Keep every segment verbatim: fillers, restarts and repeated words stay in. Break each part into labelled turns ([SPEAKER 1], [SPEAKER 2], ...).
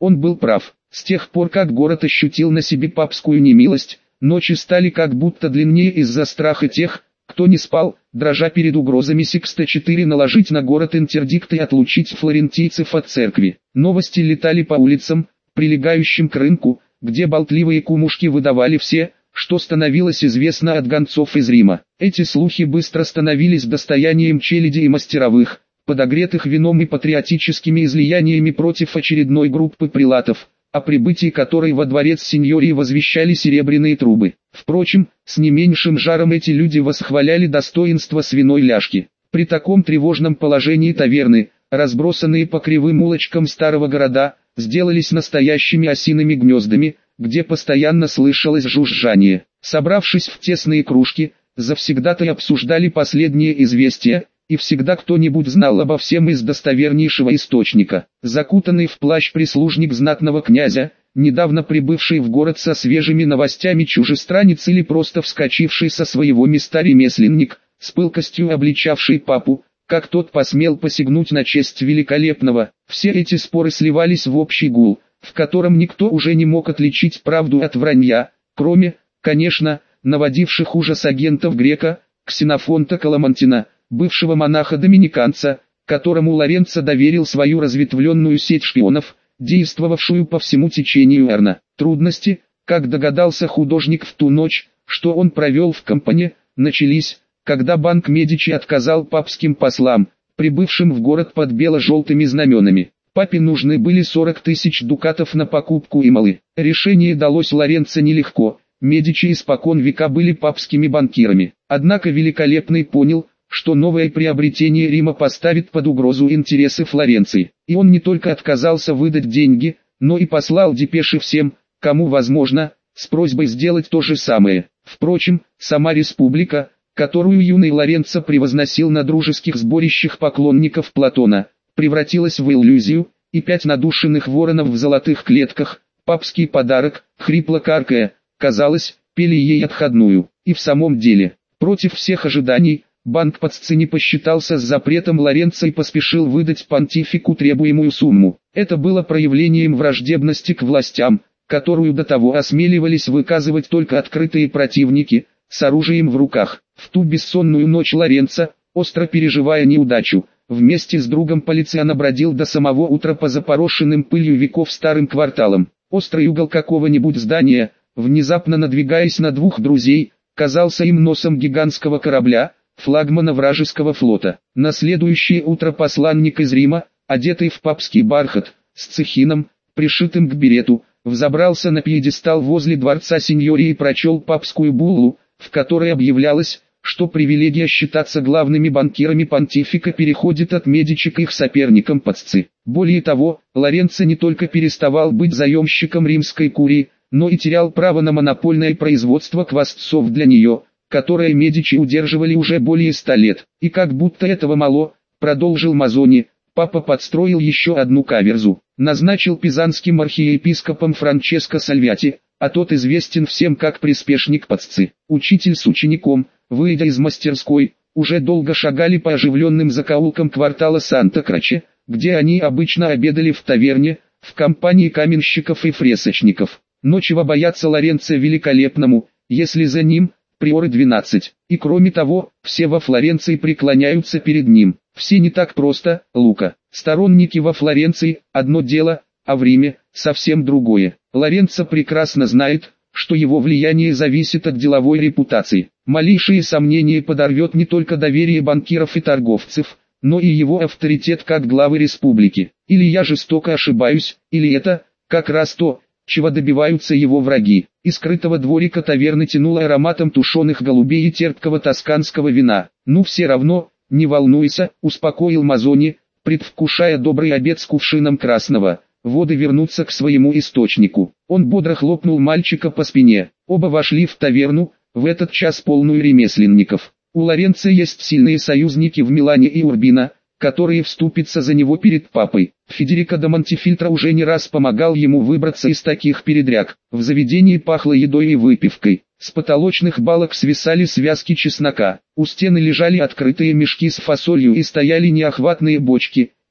[SPEAKER 1] Он был прав. С тех пор, как город ощутил на себе папскую немилость, ночи стали как будто длиннее из-за страха тех, кто не спал, дрожа перед угрозами Сикста четыре наложить на город интердикт и отлучить флорентийцев от церкви. Новости летали по улицам, прилегающим к рынку, где болтливые кумушки выдавали все, что становилось известно от гонцов из Рима. Эти слухи быстро становились достоянием челяди и мастеровых, подогретых вином и патриотическими излияниями против очередной группы прилатов, о прибытии которой во дворец сеньории возвещали серебряные трубы. Впрочем, с не меньшим жаром эти люди восхваляли достоинство свиной ляжки. При таком тревожном положении таверны, разбросанные по кривым улочкам старого города, сделались настоящими осиными гнездами, где постоянно слышалось жужжание. Собравшись в тесные кружки, завсегдатаи обсуждали последние известия, и всегда кто-нибудь знал обо всем из достовернейшего источника. Закутанный в плащ прислужник знатного князя, недавно прибывший в город со свежими новостями чужестранец или просто вскочивший со своего места ремесленник, с пылкостью обличавший папу, как тот посмел посягнуть на честь великолепного. Все эти споры сливались в общий гул, в котором никто уже не мог отличить правду от вранья, кроме, конечно, наводивших ужас агентов Грека, Ксенофонта Каламантина, бывшего монаха-доминиканца, которому Лоренцо доверил свою разветвленную сеть шпионов, действовавшую по всему течению Эрна. Трудности, как догадался художник в ту ночь, что он провел в Кампане, начались, когда банк Медичи отказал папским послам, прибывшим в город под бело-желтыми знаменами. Папе нужны были сорок тысяч дукатов на покупку Ималы. Решение далось Лоренцо нелегко, Медичи испокон века были папскими банкирами. Однако Великолепный понял, что новое приобретение Рима поставит под угрозу интересы Флоренции. И он не только отказался выдать деньги, но и послал депеши всем, кому возможно, с просьбой сделать то же самое. Впрочем, сама республика, которую юный Лоренцо превозносил на дружеских сборищах поклонников Платона, превратилась в иллюзию, и пять надушенных воронов в золотых клетках, папский подарок, хрипло каркая, казалось, пели ей отходную. И в самом деле, против всех ожиданий, банк Паццини посчитался с запретом Лоренцо и поспешил выдать понтифику требуемую сумму. Это было проявлением враждебности к властям, которую до того осмеливались выказывать только открытые противники, с оружием в руках. В ту бессонную ночь Лоренцо, остро переживая неудачу, вместе с другом Полициано бродил до самого утра по запорошенным пылью веков старым кварталам. Острый угол какого-нибудь здания, внезапно надвигаясь на двух друзей, казался им носом гигантского корабля, флагмана вражеского флота. На следующее утро посланник из Рима, одетый в папский бархат, с цехином, пришитым к берету, взобрался на пьедестал возле дворца сеньории и прочел папскую буллу, в которой объявлялось, что привилегия считаться главными банкирами понтифика переходит от Медичи к их соперникам Пацци. Более того, Лоренцо не только переставал быть заемщиком римской курии, но и терял право на монопольное производство квасцов для нее, которое Медичи удерживали уже более ста лет. И как будто этого мало, продолжил Мазони, папа подстроил еще одну каверзу. Назначил пизанским архиепископом Франческо Сальвати, а тот известен всем как приспешник Пацци. Учитель с учеником, выйдя из мастерской, уже долго шагали по оживленным закоулкам квартала Санта-Краче, где они обычно обедали в таверне, в компании каменщиков и фресочников. Но чего бояться Лоренцо Великолепному, если за ним приоры двенадцать, и кроме того, все во Флоренции преклоняются перед ним. Все не так просто, Лука. Сторонники во Флоренции – одно дело, а в Риме – совсем другое. Лоренцо прекрасно знает, что его влияние зависит от деловой репутации. Малейшее сомнение подорвет не только доверие банкиров и торговцев, но и его авторитет как главы республики. Или я жестоко ошибаюсь, или это, как раз то, чего добиваются его враги. Из скрытого дворика таверны тянуло ароматом тушеных голубей и терпкого тосканского вина. «Ну все равно, не волнуйся», — успокоил Мазони, предвкушая добрый обед с кувшином красного. Воды вернутся к своему источнику. Он бодро хлопнул мальчика по спине. Оба вошли в таверну, в этот час полную ремесленников. У Лоренцо есть сильные союзники в Милане и Урбино, которые вступятся за него перед папой. Федерико де Монтефильтро уже не раз помогал ему выбраться из таких передряг. В заведении пахло едой и выпивкой. С потолочных балок свисали связки чеснока. У стены лежали открытые мешки с фасолью и стояли неохватные бочки,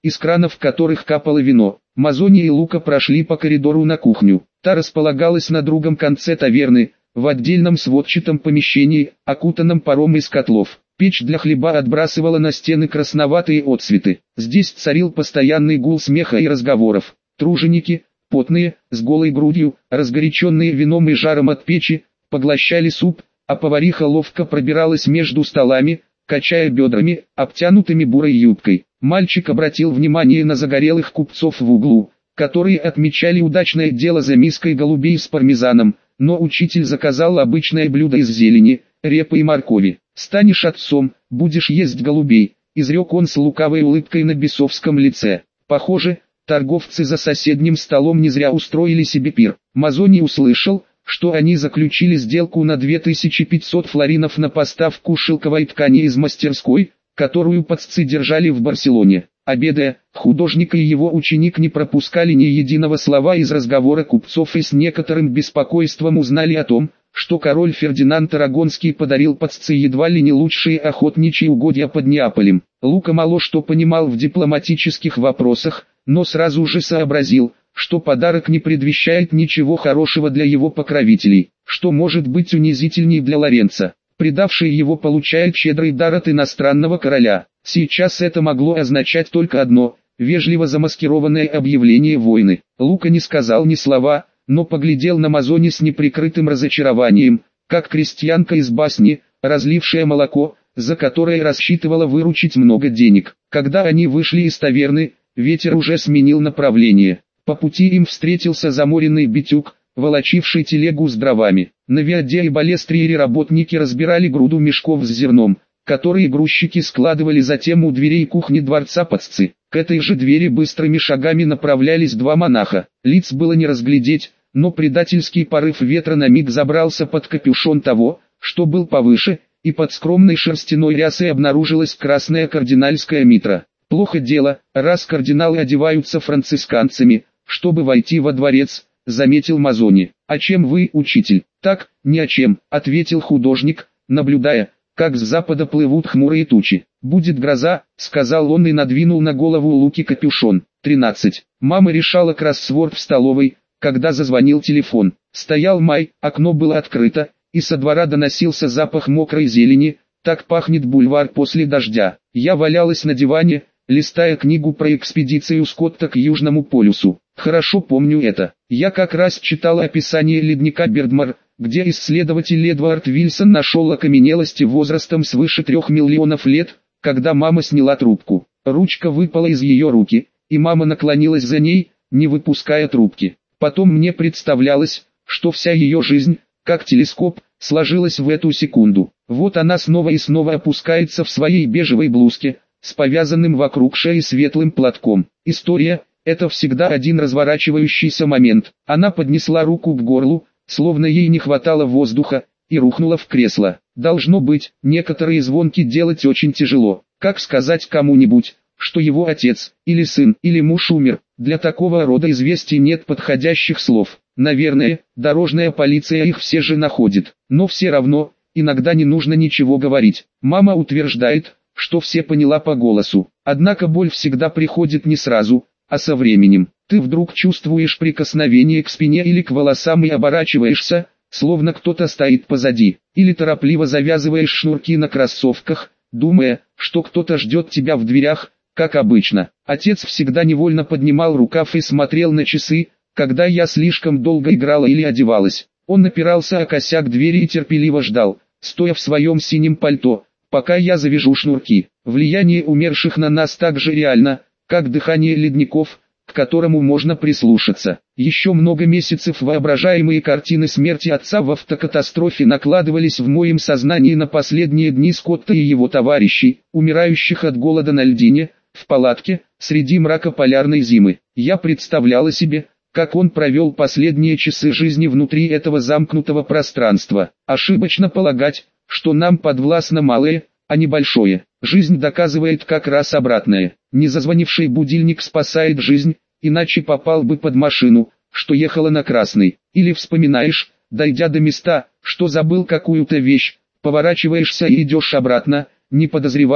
[SPEAKER 1] из кранов которых капало вино. Мазони и Лука прошли по коридору на кухню. Та располагалась на другом конце таверны, в отдельном сводчатом помещении, окутанном паром из котлов. Печь для хлеба отбрасывала на стены красноватые отсветы. Здесь царил постоянный гул смеха и разговоров. Труженики, потные, с голой грудью, разгоряченные вином и жаром от печи, поглощали суп, а повариха ловко пробиралась между столами, качая бедрами, обтянутыми бурой юбкой. Мальчик обратил внимание на загорелых купцов в углу, которые отмечали удачное дело за миской голубей с пармезаном, но учитель заказал обычное блюдо из зелени, репы и моркови. «Станешь отцом, будешь есть голубей», — изрек он с лукавой улыбкой на бесовском лице. Похоже, торговцы за соседним столом не зря устроили себе пир. Мазони услышал, что они заключили сделку на две тысячи пятьсот флоринов на поставку шелковой ткани из мастерской, которую паццы держали в Барселоне. Обедая, художник и его ученик не пропускали ни единого слова из разговора купцов и с некоторым беспокойством узнали о том, что король Фердинанд Арагонский подарил паццы едва ли не лучшие охотничьи угодья под Неаполем. Лука мало что понимал в дипломатических вопросах, но сразу же сообразил, что подарок не предвещает ничего хорошего для его покровителей, что может быть унизительней для Лоренцо. Предавший его получает щедрый дар от иностранного короля. Сейчас это могло означать только одно – вежливо замаскированное объявление войны. Лука не сказал ни слова, но поглядел на Мазони с неприкрытым разочарованием, как крестьянка из басни, разлившая молоко, за которое рассчитывала выручить много денег. Когда они вышли из таверны, ветер уже сменил направление. По пути им встретился заморенный битюк, волочивший телегу с дровами. На Виаде и Балестриере работники разбирали груду мешков с зерном, которые грузчики складывали затем у дверей кухни дворца паццы. К этой же двери быстрыми шагами направлялись два монаха. Лиц было не разглядеть, но предательский порыв ветра на миг забрался под капюшон того, что был повыше, и под скромной шерстяной рясой обнаружилась красная кардинальская митра. Плохо дело, раз кардиналы одеваются францисканцами, чтобы войти во дворец, заметил Мазони. «А чем вы, учитель?» «Так, ни о чем», ответил художник, наблюдая, как с запада плывут хмурые тучи. «Будет гроза», — сказал он и надвинул на голову Луки капюшон. тринадцать. Мама решала кроссворд в столовой, когда зазвонил телефон. Стоял май, окно было открыто, и со двора доносился запах мокрой зелени, так пахнет бульвар после дождя. Я валялась на диване, листая книгу про экспедицию Скотта к Южному полюсу. Хорошо помню это. Я как раз читала описание ледника Бердмар, где исследователь Эдвард Вильсон нашел окаменелости возрастом свыше трех миллионов лет, когда мама сняла трубку. Ручка выпала из ее руки, и мама наклонилась за ней, не выпуская трубки. Потом мне представлялось, что вся ее жизнь, как телескоп, сложилась в эту секунду. Вот она снова и снова опускается в своей бежевой блузке, с повязанным вокруг шеи светлым платком. История – это всегда один разворачивающийся момент. Она поднесла руку к горлу, словно ей не хватало воздуха, и рухнула в кресло. Должно быть, некоторые звонки делать очень тяжело. Как сказать кому-нибудь, что его отец, или сын, или муж умер? Для такого рода известий нет подходящих слов. Наверное, дорожная полиция их все же находит. Но все равно, иногда не нужно ничего говорить. Мама утверждает, что все поняла по голосу. Однако боль всегда приходит не сразу, а со временем. Ты вдруг чувствуешь прикосновение к спине или к волосам и оборачиваешься, словно кто-то стоит позади. Или торопливо завязываешь шнурки на кроссовках, думая, что кто-то ждет тебя в дверях, как обычно. Отец всегда невольно поднимал рукав и смотрел на часы, когда я слишком долго играла или одевалась. Он напирался о косяк двери и терпеливо ждал, стоя в своем синем пальто, пока я завяжу шнурки. Влияние умерших на нас так же реально, как дыхание ледников, к которому можно прислушаться. Еще много месяцев воображаемые картины смерти отца в автокатастрофе накладывались в моем сознании на последние дни Скотта и его товарищей, умирающих от голода на льдине, в палатке, среди мрака полярной зимы. Я представляла себе, как он провел последние часы жизни внутри этого замкнутого пространства. Ошибочно полагать, что нам подвластно малое, а не большое. Жизнь доказывает как раз обратное. Незазвонивший будильник спасает жизнь, иначе попал бы под машину, что ехала на красный. Или вспоминаешь, дойдя до места, что забыл какую-то вещь, поворачиваешься и идешь обратно, не подозревая,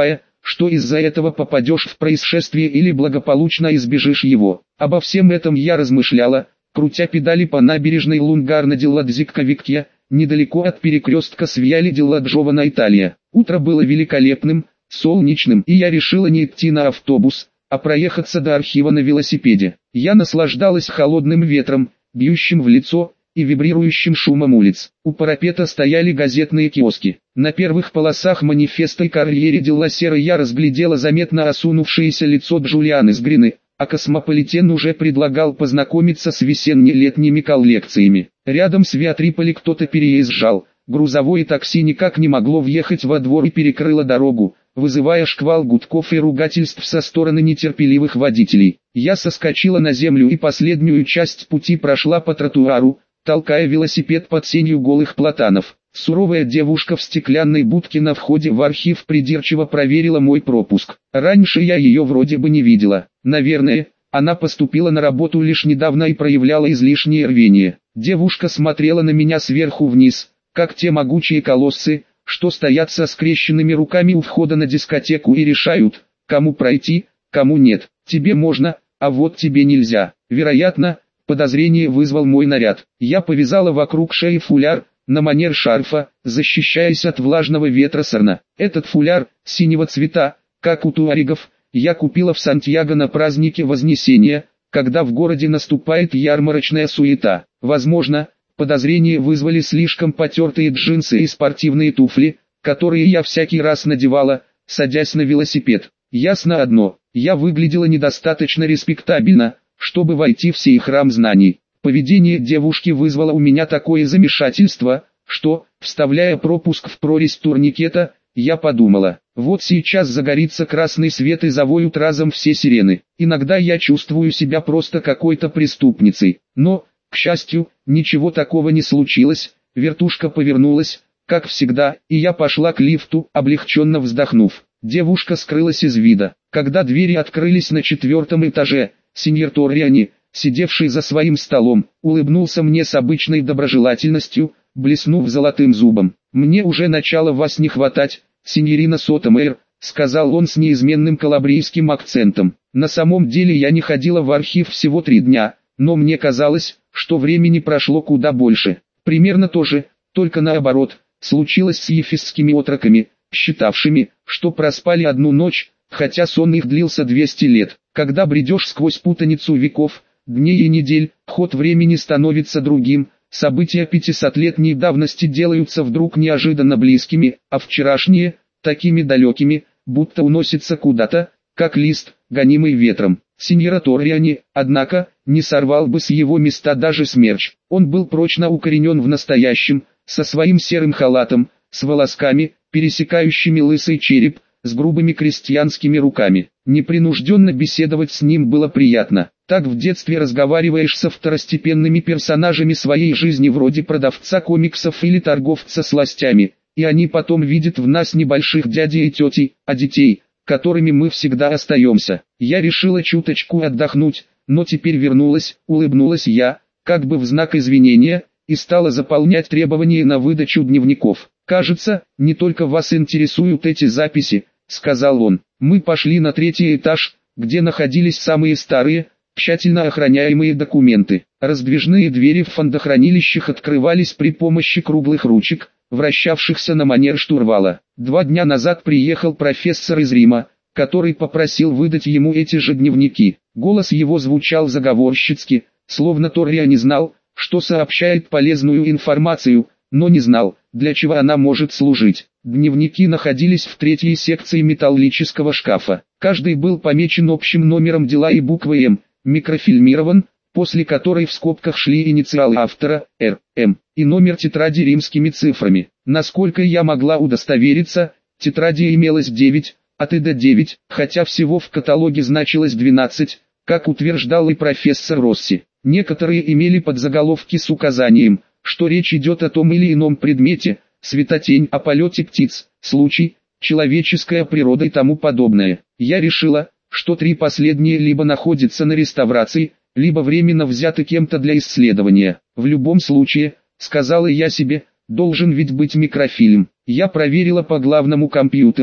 [SPEAKER 1] что из-за этого попадешь в происшествие или благополучно избежишь его. Обо всем этом я размышляла, крутя педали по набережной Лунгарно-ди-Ладзикка-Викья, недалеко от перекрестка с Виали-ди-Ладжована, Италия. Утро было великолепным, солнечным, и я решила не идти на автобус, а проехаться до архива на велосипеде. Я наслаждалась холодным ветром, бьющим в лицо, и вибрирующим шумом улиц. У парапета стояли газетные киоски. На первых полосах манифеста и Корьере делла Сера я разглядела заметно осунувшееся лицо Джулианы Сгрины, а Космополитен уже предлагал познакомиться с весенне-летними коллекциями. Рядом с Виатриполи кто-то переезжал. Грузовое такси никак не могло въехать во двор и перекрыло дорогу, вызывая шквал гудков и ругательств со стороны нетерпеливых водителей. Я соскочила на землю и последнюю часть пути прошла по тротуару, толкая велосипед под сенью голых платанов. Суровая девушка в стеклянной будке на входе в архив придирчиво проверила мой пропуск. Раньше я ее вроде бы не видела. Наверное, она поступила на работу лишь недавно и проявляла излишнее рвение. Девушка смотрела на меня сверху вниз, как те могучие колоссы, что стоят со скрещенными руками у входа на дискотеку и решают, кому пройти, кому нет. Тебе можно, а вот тебе нельзя. Вероятно, подозрение вызвал мой наряд. Я повязала вокруг шеи фуляр, на манер шарфа, защищаясь от влажного ветра Сарна. Этот фуляр, синего цвета, как у туарегов, я купила в Сантьяго на празднике Вознесения, когда в городе наступает ярмарочная суета. Возможно, подозрения вызвали слишком потертые джинсы и спортивные туфли, которые я всякий раз надевала, садясь на велосипед. Ясно одно, я выглядела недостаточно респектабельно, чтобы войти в сей храм знаний. Поведение девушки вызвало у меня такое замешательство, что, вставляя пропуск в прорезь турникета, я подумала, вот сейчас загорится красный свет и завоют разом все сирены. Иногда я чувствую себя просто какой-то преступницей, но, к счастью, ничего такого не случилось, вертушка повернулась, как всегда, и я пошла к лифту, облегченно вздохнув. Девушка скрылась из вида. Когда двери открылись на четвертом этаже, сеньор Торриани, сидевший за своим столом, улыбнулся мне с обычной доброжелательностью, блеснув золотым зубом. «Мне уже начало вас не хватать, сеньорина Сотомейр», — сказал он с неизменным калабрийским акцентом. «На самом деле я не ходила в архив всего три дня, но мне казалось, что времени прошло куда больше. Примерно то же, только наоборот, случилось с ефесскими отроками, считавшими, что проспали одну ночь, хотя сон их длился двести лет. Когда бредешь сквозь путаницу веков, дней и недель, ход времени становится другим, события пятисотлетней давности делаются вдруг неожиданно близкими, а вчерашние, такими далекими, будто уносятся куда-то, как лист, гонимый ветром. Сеньора Торриани, однако, не сорвал бы с его места даже смерч. Он был прочно укоренен в настоящем, со своим серым халатом, с волосками, пересекающими лысый череп, с грубыми крестьянскими руками. Непринужденно беседовать с ним было приятно. Так в детстве разговариваешь со второстепенными персонажами своей жизни вроде продавца комиксов или торговца сластями, и они потом видят в нас небольших дядей и тетей, а детей, которыми мы всегда остаемся. Я решила чуточку отдохнуть, но теперь вернулась, улыбнулась я, как бы в знак извинения, и стала заполнять требования на выдачу дневников. «Кажется, не только вас интересуют эти записи», — сказал он. Мы пошли на третий этаж, где находились самые старые, тщательно охраняемые документы. Раздвижные двери в фондохранилищах открывались при помощи круглых ручек, вращавшихся на манер штурвала. Два дня назад приехал профессор из Рима, который попросил выдать ему эти же дневники. Голос его звучал заговорщицки, словно Торриани знал, что сообщает полезную информацию, но не знал, для чего она может служить. Дневники находились в третьей секции металлического шкафа. Каждый был помечен общим номером дела и буквой «М», микрофильмирован, после которой в скобках шли инициалы автора, Р, М, и номер тетради римскими цифрами. Насколько я могла удостовериться, тетради имелось девять, от и до девять, хотя всего в каталоге значилось двенадцать, как утверждал и профессор Росси. Некоторые имели подзаголовки с указанием, что речь идет о том или ином предмете, светотень о полете птиц, случай, человеческая природа и тому подобное. Я решила, что три последние либо находятся на реставрации, либо временно взяты кем-то для исследования. В любом случае, сказала я себе, должен ведь быть микрофильм. Я проверила по главному компьютеру,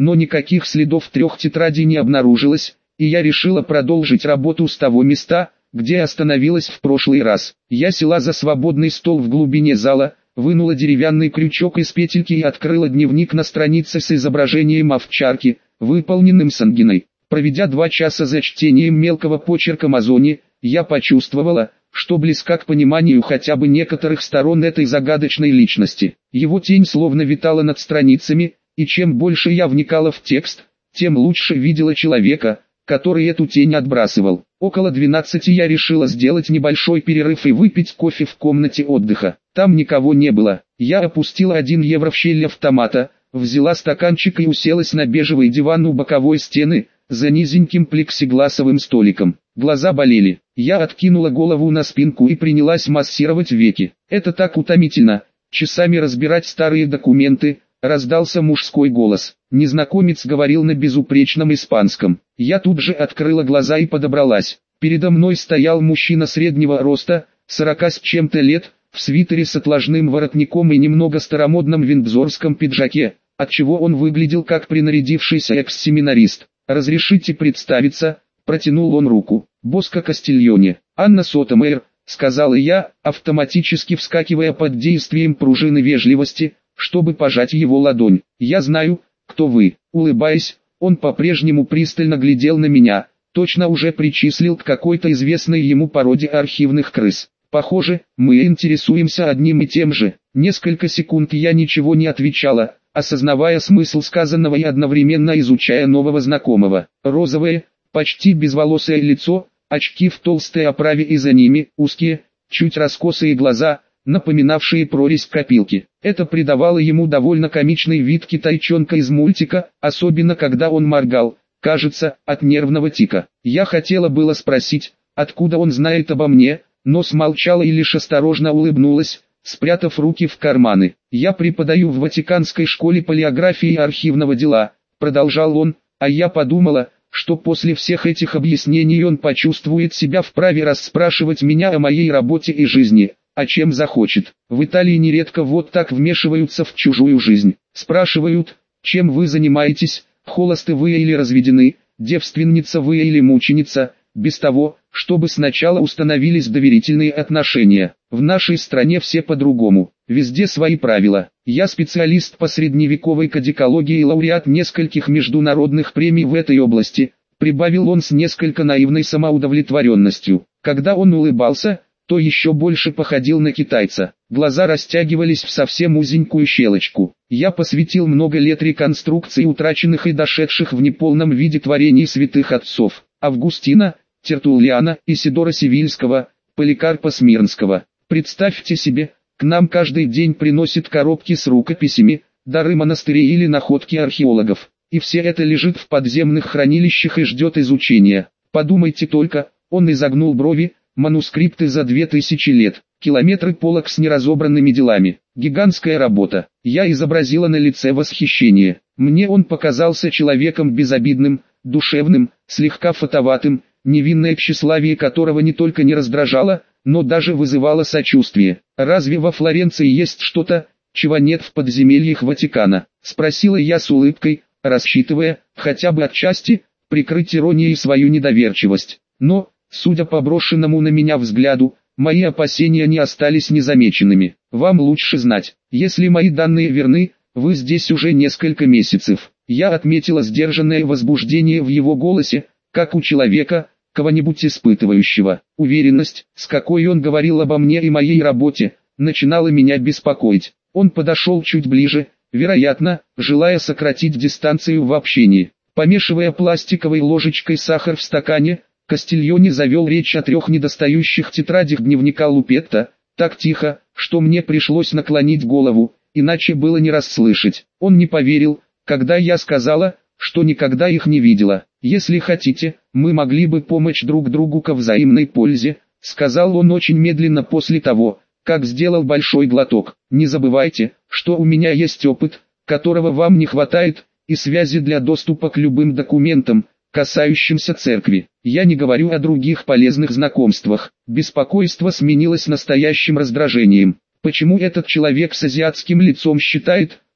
[SPEAKER 1] но никаких следов трех тетрадей не обнаружилось, и я решила продолжить работу с того места, где остановилась в прошлый раз. Я села за свободный стол в глубине зала, вынула деревянный крючок из петельки и открыла дневник на странице с изображением овчарки, выполненным сангиной. Проведя два часа за чтением мелкого почерка Мазони, я почувствовала, что близка к пониманию хотя бы некоторых сторон этой загадочной личности. Его тень словно витала над страницами, и чем больше я вникала в текст, тем лучше видела человека, который эту тень отбрасывал. Около двенадцати я решила сделать небольшой перерыв и выпить кофе в комнате отдыха. Там никого не было. Я опустила один евро в щель автомата, взяла стаканчик и уселась на бежевый диван у боковой стены, за низеньким плексигласовым столиком. Глаза болели. Я откинула голову на спинку и принялась массировать веки. Это так утомительно, часами разбирать старые документы. Раздался мужской голос. Незнакомец говорил на безупречном испанском. Я тут же открыла глаза и подобралась. Передо мной стоял мужчина среднего роста, сорока с чем-то лет, в свитере с отложным воротником и немного старомодном виндзорском пиджаке, отчего он выглядел как принарядившийся экс-семинарист. «Разрешите представиться?» – протянул он руку. «Боско Кастильоне, Анна Сотомейр», – сказала я, автоматически вскакивая под действием пружины вежливости, чтобы пожать его ладонь. «Я знаю, кто вы». Улыбаясь, он по-прежнему пристально глядел на меня, точно уже причислил к какой-то известной ему породе архивных крыс. «Похоже, мы интересуемся одним и тем же». Несколько секунд я ничего не отвечала, осознавая смысл сказанного и одновременно изучая нового знакомого. Розовое, почти безволосое лицо, очки в толстой оправе и за ними узкие, чуть раскосые глаза, напоминавшие прорезь копилки. Это придавало ему довольно комичный вид китайчонка из мультика, особенно когда он моргал, кажется, от нервного тика. Я хотела было спросить, откуда он знает обо мне, но смолчала и лишь осторожно улыбнулась, спрятав руки в карманы. «Я преподаю в Ватиканской школе палеографии и архивного дела», продолжал он, а я подумала, что после всех этих объяснений он почувствует себя вправе расспрашивать меня о моей работе и жизни, о чем захочет. В Италии нередко вот так вмешиваются в чужую жизнь. Спрашивают, чем вы занимаетесь, холосты вы или разведены, девственница вы или мученица, без того, чтобы сначала установились доверительные отношения. В нашей стране все по-другому, везде свои правила. Я специалист по средневековой кодикологии и лауреат нескольких международных премий в этой области, прибавил он с несколько наивной самоудовлетворенностью. Когда он улыбался, то еще больше походил на китайца. Глаза растягивались в совсем узенькую щелочку. Я посвятил много лет реконструкции утраченных и дошедших в неполном виде творений святых отцов. Августина, Тертуллиана, Исидора Севильского, Поликарпа Смирнского. Представьте себе, к нам каждый день приносят коробки с рукописями, дары монастырей или находки археологов. И все это лежит в подземных хранилищах и ждет изучения. Подумайте только, он изогнул брови, манускрипты за две тысячи лет, километры полок с неразобранными делами. Гигантская работа. Я изобразила на лице восхищение. Мне он показался человеком безобидным, душевным, слегка фатоватым, невинное тщеславие которого не только не раздражало, но даже вызывало сочувствие. «Разве во Флоренции есть что-то, чего нет в подземельях Ватикана?» – спросила я с улыбкой, рассчитывая, хотя бы отчасти, прикрыть иронией свою недоверчивость. Но, судя по брошенному на меня взгляду, мои опасения не остались незамеченными. «Вам лучше знать, если мои данные верны, вы здесь уже несколько месяцев». Я отметила сдержанное возбуждение в его голосе, как у человека, кого-нибудь испытывающего. Уверенность, с какой он говорил обо мне и моей работе, начинала меня беспокоить. Он подошел чуть ближе, вероятно, желая сократить дистанцию в общении. Помешивая пластиковой ложечкой сахар в стакане, Кастильоне завел речь о трех недостающих тетрадях дневника Лупетта, так тихо, что мне пришлось наклонить голову, иначе было не расслышать. Он не поверил, когда я сказала, что никогда их не видела. «Если хотите, мы могли бы помочь друг другу ко взаимной пользе», сказал он очень медленно после того, как сделал большой глоток. «Не забывайте, что у меня есть опыт, которого вам не хватает, и связи для доступа к любым документам, касающимся церкви. Я не говорю о других полезных знакомствах». Беспокойство сменилось настоящим раздражением. Почему этот человек с азиатским лицом считает,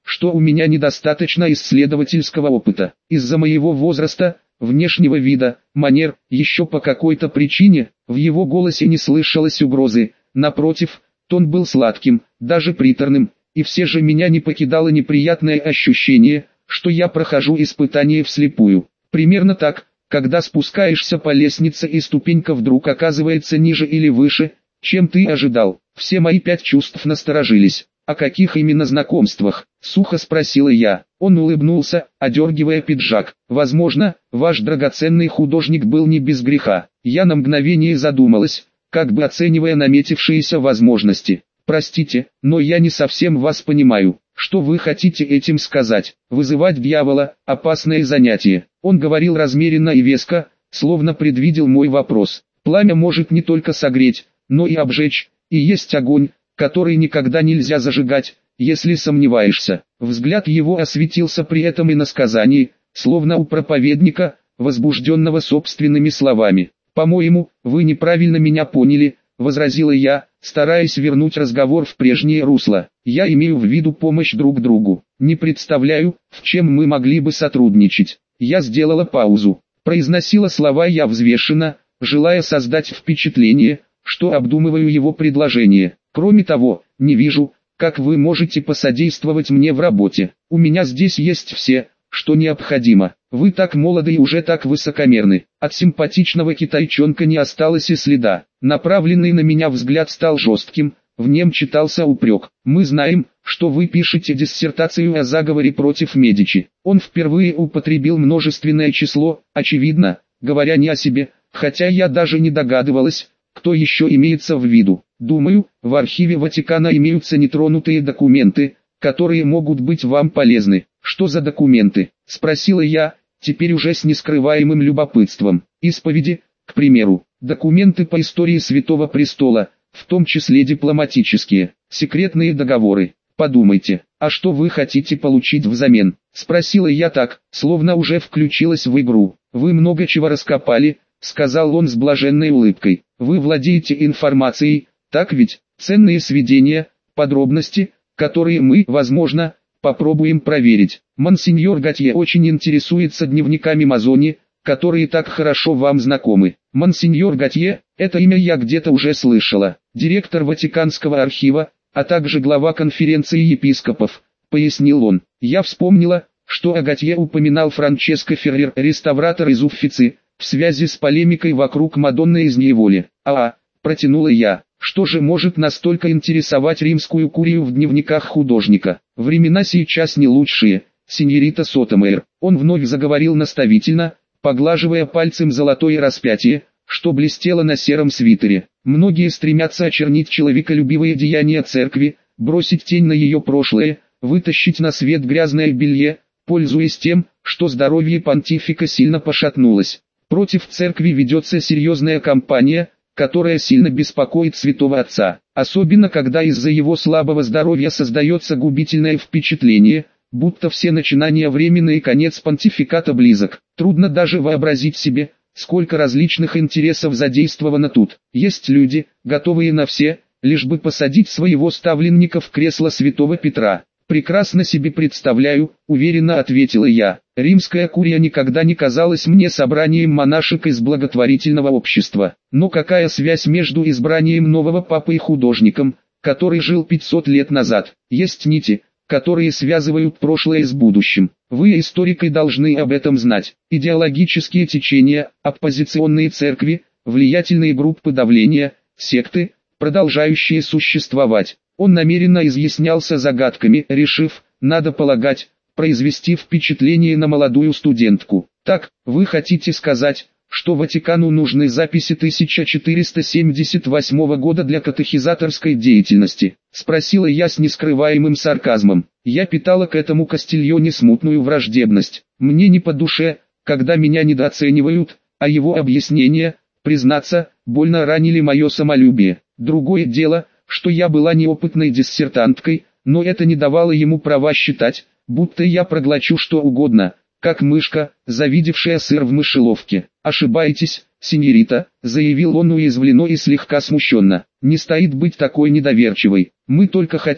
[SPEAKER 1] что у меня недостаточно исследовательского опыта. Из-за моего возраста, внешнего вида, манер, еще по какой-то причине, в его голосе не слышалось угрозы. Напротив, тон был сладким, даже приторным, и все же меня не покидало неприятное ощущение, что я прохожу испытание вслепую. Примерно так, когда спускаешься по лестнице и ступенька вдруг оказывается ниже или выше, чем ты ожидал. Все мои пять чувств насторожились. «О каких именно знакомствах?» — сухо спросила я. Он улыбнулся, одергивая пиджак. «Возможно, ваш драгоценный художник был не без греха». Я на мгновение задумалась, как бы оценивая наметившиеся возможности. «Простите, но я не совсем вас понимаю. Что вы хотите этим сказать? Вызывать дьявола – опасное занятие». Он говорил размеренно и веско, словно предвидел мой вопрос. «Пламя может не только согреть, но и обжечь, и есть огонь, который никогда нельзя зажигать, если сомневаешься». Взгляд его осветился при этом иносказании, словно у проповедника, возбужденного собственными словами. «По-моему, вы неправильно меня поняли», — возразила я, стараясь вернуть разговор в прежнее русло. «Я имею в виду помощь друг другу. Не представляю, в чем мы могли бы сотрудничать». Я сделала паузу. Произносила слова я взвешенно, желая создать впечатление, что обдумываю его предложение. «Кроме того, не вижу, как вы можете посодействовать мне в работе. У меня здесь есть все, что необходимо. Вы так молоды и уже так высокомерны». От симпатичного китайчонка не осталось и следа. Направленный на меня взгляд стал жестким, в нем читался упрек. «Мы знаем, что вы пишете диссертацию о заговоре против Медичи». Он впервые употребил множественное число, очевидно, говоря не о себе, хотя я даже не догадывалась, кто еще имеется в виду. «Думаю, в архиве Ватикана имеются нетронутые документы, которые могут быть вам полезны». «Что за документы?» – спросила я, теперь уже с нескрываемым любопытством. «Исповеди, к примеру, документы по истории Святого Престола, в том числе дипломатические, секретные договоры. Подумайте, а что вы хотите получить взамен?» – спросила я так, словно уже включилась в игру. «Вы много чего раскопали», — сказал он с блаженной улыбкой. «Вы владеете информацией, так ведь? Ценные сведения, подробности, которые мы, возможно, попробуем проверить. Монсеньор Готье очень интересуется дневниками Мазони, которые так хорошо вам знакомы». Монсеньор Готье, это имя я где-то уже слышала. Директор Ватиканского архива, а также глава конференции епископов, пояснил он. Я вспомнила, что о Готье упоминал Франческо Феррер, реставратор из Уффици, в связи с полемикой вокруг Мадонны из Неволи. «А, — протянула я, — что же может настолько интересовать римскую курию в дневниках художника? Времена сейчас не лучшие, сеньорита Сотомейр». Он вновь заговорил наставительно, поглаживая пальцем золотое распятие, что блестело на сером свитере. «Многие стремятся очернить человеколюбивые деяния церкви, бросить тень на ее прошлое, вытащить на свет грязное белье, пользуясь тем, что здоровье понтифика сильно пошатнулось. Против церкви ведется серьезная кампания, которая сильно беспокоит святого отца, особенно когда из-за его слабого здоровья создается губительное впечатление, будто все начинания временны и конец понтификата близок. Трудно даже вообразить себе, сколько различных интересов задействовано тут. Есть люди, готовые на все, лишь бы посадить своего ставленника в кресло святого Петра. «Прекрасно себе представляю», — уверенно ответила я. «Римская курия никогда не казалась мне собранием монашек из благотворительного общества. Но какая связь между избранием нового папы и художником, который жил пятьсот лет назад? Есть нити, которые связывают прошлое с будущим. Вы, историки, должны об этом знать. Идеологические течения, оппозиционные церкви, влиятельные группы давления, секты, продолжающие существовать». Он намеренно изъяснялся загадками, решив, надо полагать, произвести впечатление на молодую студентку. «Так, вы хотите сказать, что Ватикану нужны записи тысяча четыреста семьдесят восьмого года для катехизаторской деятельности?» — спросила я с нескрываемым сарказмом. Я питала к этому Кастильоне смутную враждебность. Мне не по душе, когда меня недооценивают, а его объяснения, признаться, больно ранили мое самолюбие. Другое дело, что я была неопытной диссертанткой, но это не давало ему права считать, будто я проглочу что угодно, как мышка, завидевшая сыр в мышеловке. «Ошибаетесь, сеньорита», — заявил он уязвленно и слегка смущенно. «Не стоит быть такой недоверчивой. Мы только хотим,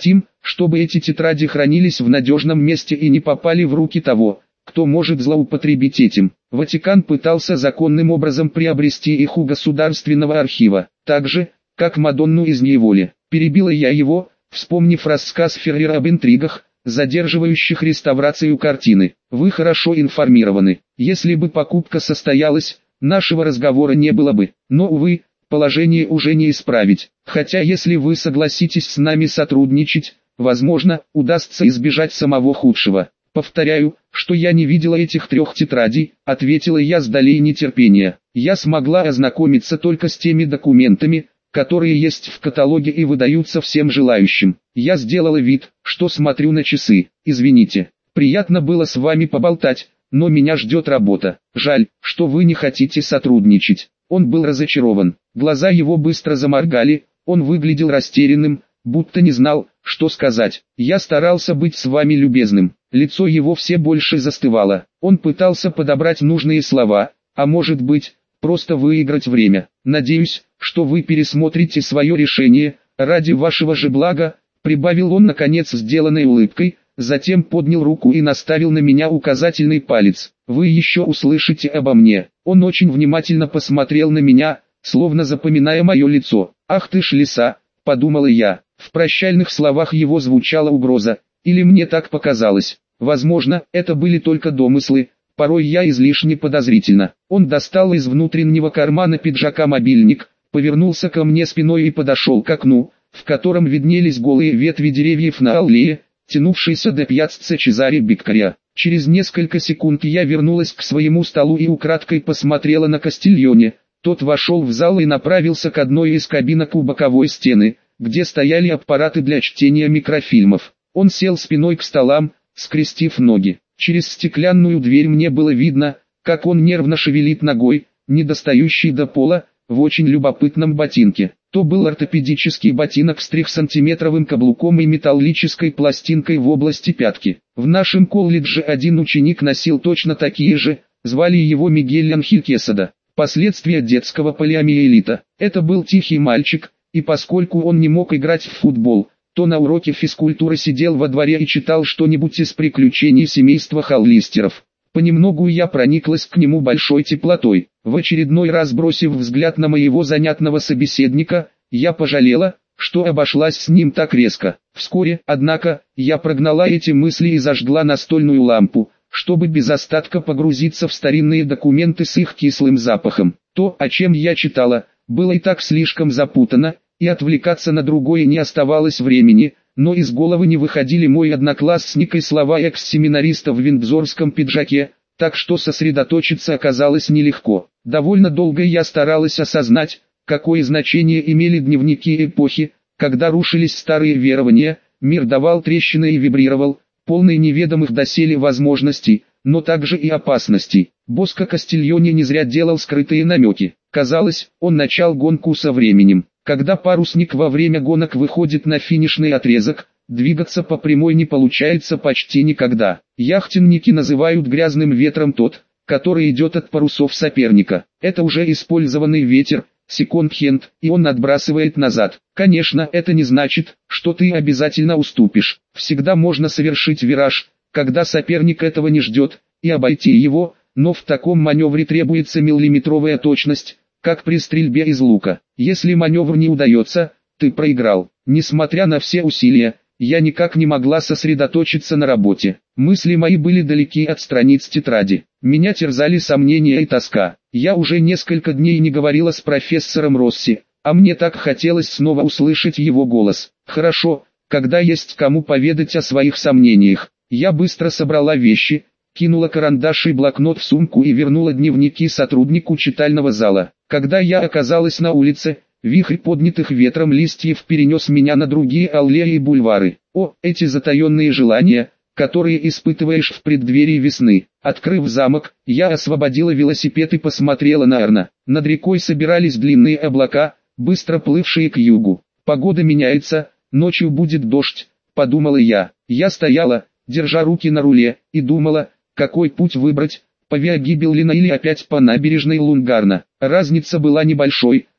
[SPEAKER 1] чтобы эти тетради хранились в надежном месте и не попали в руки того, кто может злоупотребить этим. Ватикан пытался законным образом приобрести их у государственного архива, так же, как Мадонну из неволи. Перебила я его, вспомнив рассказ Феррера об интригах, задерживающих реставрацию картины. Вы хорошо информированы. Если бы покупка состоялась, нашего разговора не было бы. Но, увы, положение уже не исправить. Хотя если вы согласитесь с нами сотрудничать, возможно, удастся избежать самого худшего. Повторяю, что я не видела этих трех тетрадей, ответила я с долей нетерпения. Я смогла ознакомиться только с теми документами, которые есть в каталоге и выдаются всем желающим. Я сделала вид, что смотрю на часы. Извините, приятно было с вами поболтать, но меня ждет работа. Жаль, что вы не хотите сотрудничать. Он был разочарован. Глаза его быстро заморгали, он выглядел растерянным, будто не знал, что сказать. Я старался быть с вами любезным. Лицо его все больше застывало. Он пытался подобрать нужные слова, а может быть, просто выиграть время. Надеюсь, что вы пересмотрите свое решение, ради вашего же блага, прибавил он наконец сделанной улыбкой, затем поднял руку и наставил на меня указательный палец. Вы еще услышите обо мне. Он очень внимательно посмотрел на меня, словно запоминая мое лицо. Ах ты ж лиса, подумала я. В прощальных словах его звучала угроза, или мне так показалось. Возможно, это были только домыслы. Порой я излишне подозрительна. Он достал из внутреннего кармана пиджака мобильник, повернулся ко мне спиной и подошел к окну, в котором виднелись голые ветви деревьев на аллее, тянувшейся до пьяцци Чезаре Беккаря. Через несколько секунд я вернулась к своему столу и украдкой посмотрела на Кастильоне. Тот вошел в зал и направился к одной из кабинок у боковой стены, где стояли аппараты для чтения микрофильмов. Он сел спиной к столам, скрестив ноги. Через стеклянную дверь мне было видно, как он нервно шевелит ногой, не достающей до пола, в очень любопытном ботинке. То был ортопедический ботинок с трехсантиметровым каблуком и металлической пластинкой в области пятки. В нашем колледже один ученик носил точно такие же, звали его Мигель Анхель Кесада. Последствия детского полиомиелита. Это был тихий мальчик, и поскольку он не мог играть в футбол, то на уроке физкультуры сидел во дворе и читал что-нибудь из приключений семейства Холлистеров. Понемногу я прониклась к нему большой теплотой. В очередной раз бросив взгляд на моего занятного собеседника, я пожалела, что обошлась с ним так резко. Вскоре, однако, я прогнала эти мысли и зажгла настольную лампу, чтобы без остатка погрузиться в старинные документы с их кислым запахом. То, о чем я читала, было и так слишком запутано, и отвлекаться на другое не оставалось времени, но из головы не выходили мой одноклассник и слова экс-семинариста в виндзорском пиджаке, так что сосредоточиться оказалось нелегко. Довольно долго я старалась осознать, какое значение имели дневники эпохи, когда рушились старые верования, мир давал трещины и вибрировал, полный неведомых доселе возможностей, но также и опасностей. Боско Кастильоне не зря делал скрытые намеки. Казалось, он начал гонку со временем. Когда парусник во время гонок выходит на финишный отрезок, двигаться по прямой не получается почти никогда. Яхтенники называют грязным ветром тот, который идет от парусов соперника. Это уже использованный ветер, секонд-хенд, и он отбрасывает назад. Конечно, это не значит, что ты обязательно уступишь. Всегда можно совершить вираж, когда соперник этого не ждет, и обойти его, но в таком маневре требуется миллиметровая точность, как при стрельбе из лука. Если маневр не удается, ты проиграл. Несмотря на все усилия, я никак не могла сосредоточиться на работе. Мысли мои были далеки от страниц тетради. Меня терзали сомнения и тоска. Я уже несколько дней не говорила с профессором Росси, а мне так хотелось снова услышать его голос. Хорошо, когда есть кому поведать о своих сомнениях. Я быстро собрала вещи, кинула карандаш и блокнот в сумку и вернула дневники сотруднику читального зала. Когда я оказалась на улице, вихрь поднятых ветром листьев перенес меня на другие аллеи и бульвары. О, эти затаенные желания, которые испытываешь в преддверии весны. Открыв замок, я освободила велосипед и посмотрела на Арно. Над рекой собирались длинные облака, быстро плывшие к югу. Погода меняется, ночью будет дождь, подумала я. Я стояла, держа руки на руле, и думала, какой путь выбрать, по Виа Гибеллина или опять по набережной Лунгарна. Разница была небольшой,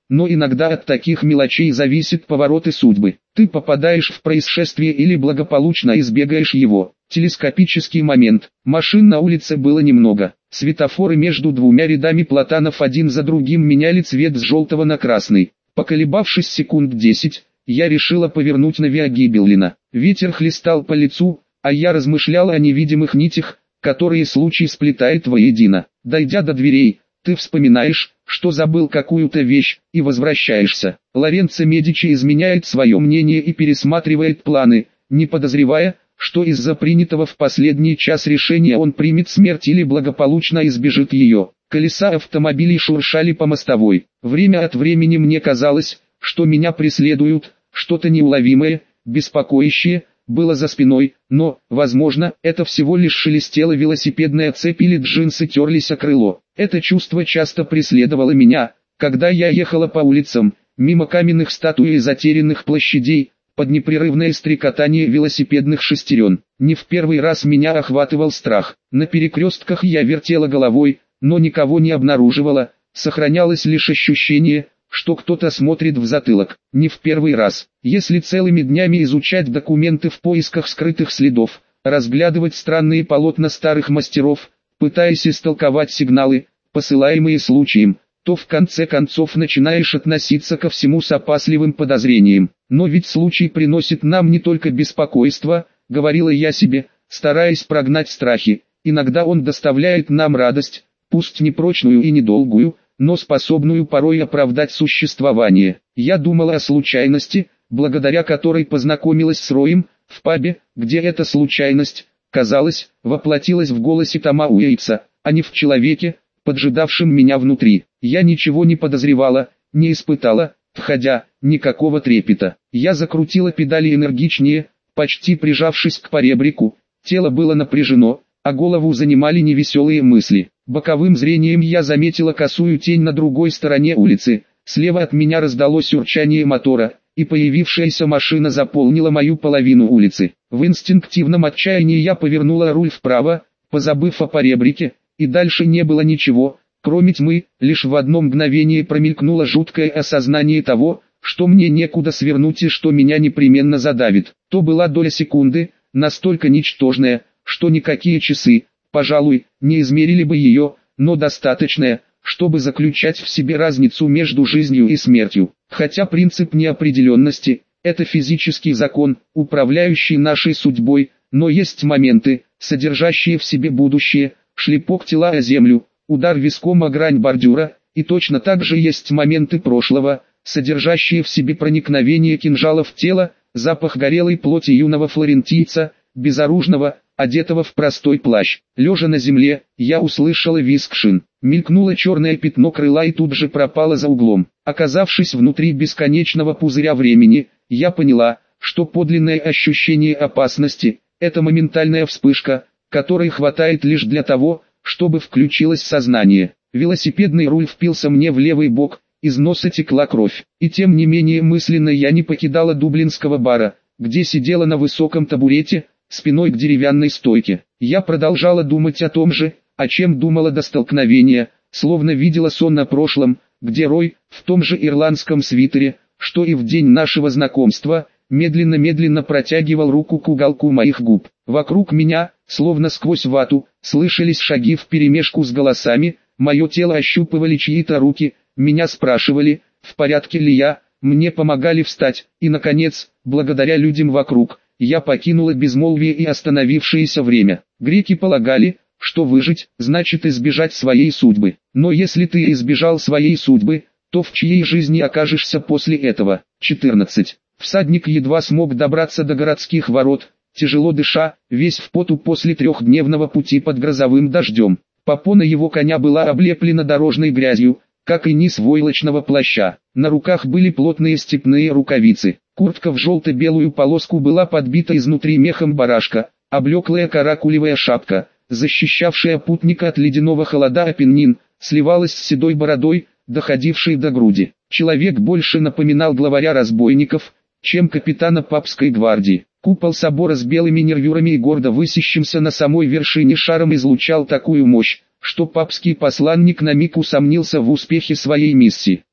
[SPEAKER 1] но иногда от таких мелочей зависит повороты судьбы. Ты попадаешь в происшествие или благополучно избегаешь его. Телескопический момент. Машин на улице было немного. Светофоры между двумя рядами платанов один за другим меняли цвет с желтого на красный. Поколебавшись секунд десять, я решила повернуть на Виа-Гибеллина. Ветер хлестал по лицу, а я размышляла о невидимых нитях, которые случай сплетает воедино. Дойдя до дверей, ты вспоминаешь, что забыл какую-то вещь, и возвращаешься. Лоренцо Медичи изменяет свое мнение и пересматривает планы, не подозревая, что из-за принятого в последний час решения он примет смерть или благополучно избежит ее. Колеса автомобилей шуршали по мостовой. Время от времени мне казалось, что меня преследуют, что-то неуловимое, беспокоящее, было за спиной, но, возможно, это всего лишь шелестела велосипедная цепь или джинсы терлись о крыло. Это чувство часто преследовало меня, когда я ехала по улицам, мимо каменных статуй и затерянных площадей, под непрерывное стрекотание велосипедных шестерен. Не в первый раз меня охватывал страх. На перекрестках я вертела головой, но никого не обнаруживала, сохранялось лишь ощущение, что кто-то смотрит в затылок. Не в первый раз. Если целыми днями изучать документы в поисках скрытых следов, разглядывать странные полотна старых мастеров, пытаясь истолковать сигналы, посылаемые случаем, то в конце концов начинаешь относиться ко всему с опасливым подозрением. Но ведь случай приносит нам не только беспокойство, говорила я себе, стараясь прогнать страхи, иногда он доставляет нам радость, пусть непрочную и недолгую, но способную порой оправдать существование. Я думала о случайности, благодаря которой познакомилась с Роем, в пабе, где эта случайность, казалось, воплотилась в голосе Тома Уэйтса, а не в человеке, поджидавшем меня внутри. Я ничего не подозревала, не испытала, входя, никакого трепета. Я закрутила педали энергичнее, почти прижавшись к поребрику, тело было напряжено, а голову занимали невеселые мысли. Боковым зрением я заметила косую тень на другой стороне улицы, слева от меня раздалось урчание мотора, и появившаяся машина заполнила мою половину улицы. В инстинктивном отчаянии я повернула руль вправо, позабыв о поребрике, и дальше не было ничего, кроме тьмы. Лишь в одно мгновение промелькнуло жуткое осознание того, что мне некуда свернуть и что меня непременно задавит. То была доля секунды, настолько ничтожная, что никакие часы, пожалуй, не измерили бы ее, но достаточная, чтобы заключать в себе разницу между жизнью и смертью. Хотя принцип неопределенности – это физический закон, управляющий нашей судьбой, но есть моменты, содержащие в себе будущее, шлепок тела о землю, удар виском о грань бордюра, и точно так же есть моменты прошлого, содержащие в себе проникновение кинжала в тело, запах горелой плоти юного флорентийца, безоружного, одетого в простой плащ. Лежа на земле, я услышала визг шин. Мелькнуло черное пятно крыла и тут же пропало за углом. Оказавшись внутри бесконечного пузыря времени, я поняла, что подлинное ощущение опасности – это моментальная вспышка, которой хватает лишь для того, чтобы включилось сознание. Велосипедный руль впился мне в левый бок, из носа текла кровь. И тем не менее мысленно я не покидала дублинского бара, где сидела на высоком табурете, спиной к деревянной стойке. Я продолжала думать о том же, о чем думала до столкновения, словно видела сон о прошлом, где Рой, в том же ирландском свитере, что и в день нашего знакомства, медленно-медленно протягивал руку к уголку моих губ. Вокруг меня, словно сквозь вату, слышались шаги вперемешку с голосами, мое тело ощупывали чьи-то руки, меня спрашивали, в порядке ли я, мне помогали встать, и наконец, благодаря людям вокруг, я покинула безмолвие и остановившееся время. Греки полагали, что выжить, значит избежать своей судьбы. Но если ты избежал своей судьбы, то в чьей жизни окажешься после этого? четырнадцать. Всадник едва смог добраться до городских ворот, тяжело дыша, весь в поту после трехдневного пути под грозовым дождем. Попона его коня была облеплена дорожной грязью, как и низ войлочного плаща. На руках были плотные степные рукавицы. Куртка в желто-белую полоску была подбита изнутри мехом барашка, а блеклая каракулевая шапка, защищавшая путника от ледяного холода Апеннин, сливалась с седой бородой, доходившей до груди. Человек больше напоминал главаря разбойников, чем капитана папской гвардии. Купол собора с белыми нервюрами и гордо высящимся на самой вершине шаром излучал такую мощь, что папский посланник на миг усомнился в успехе своей миссии.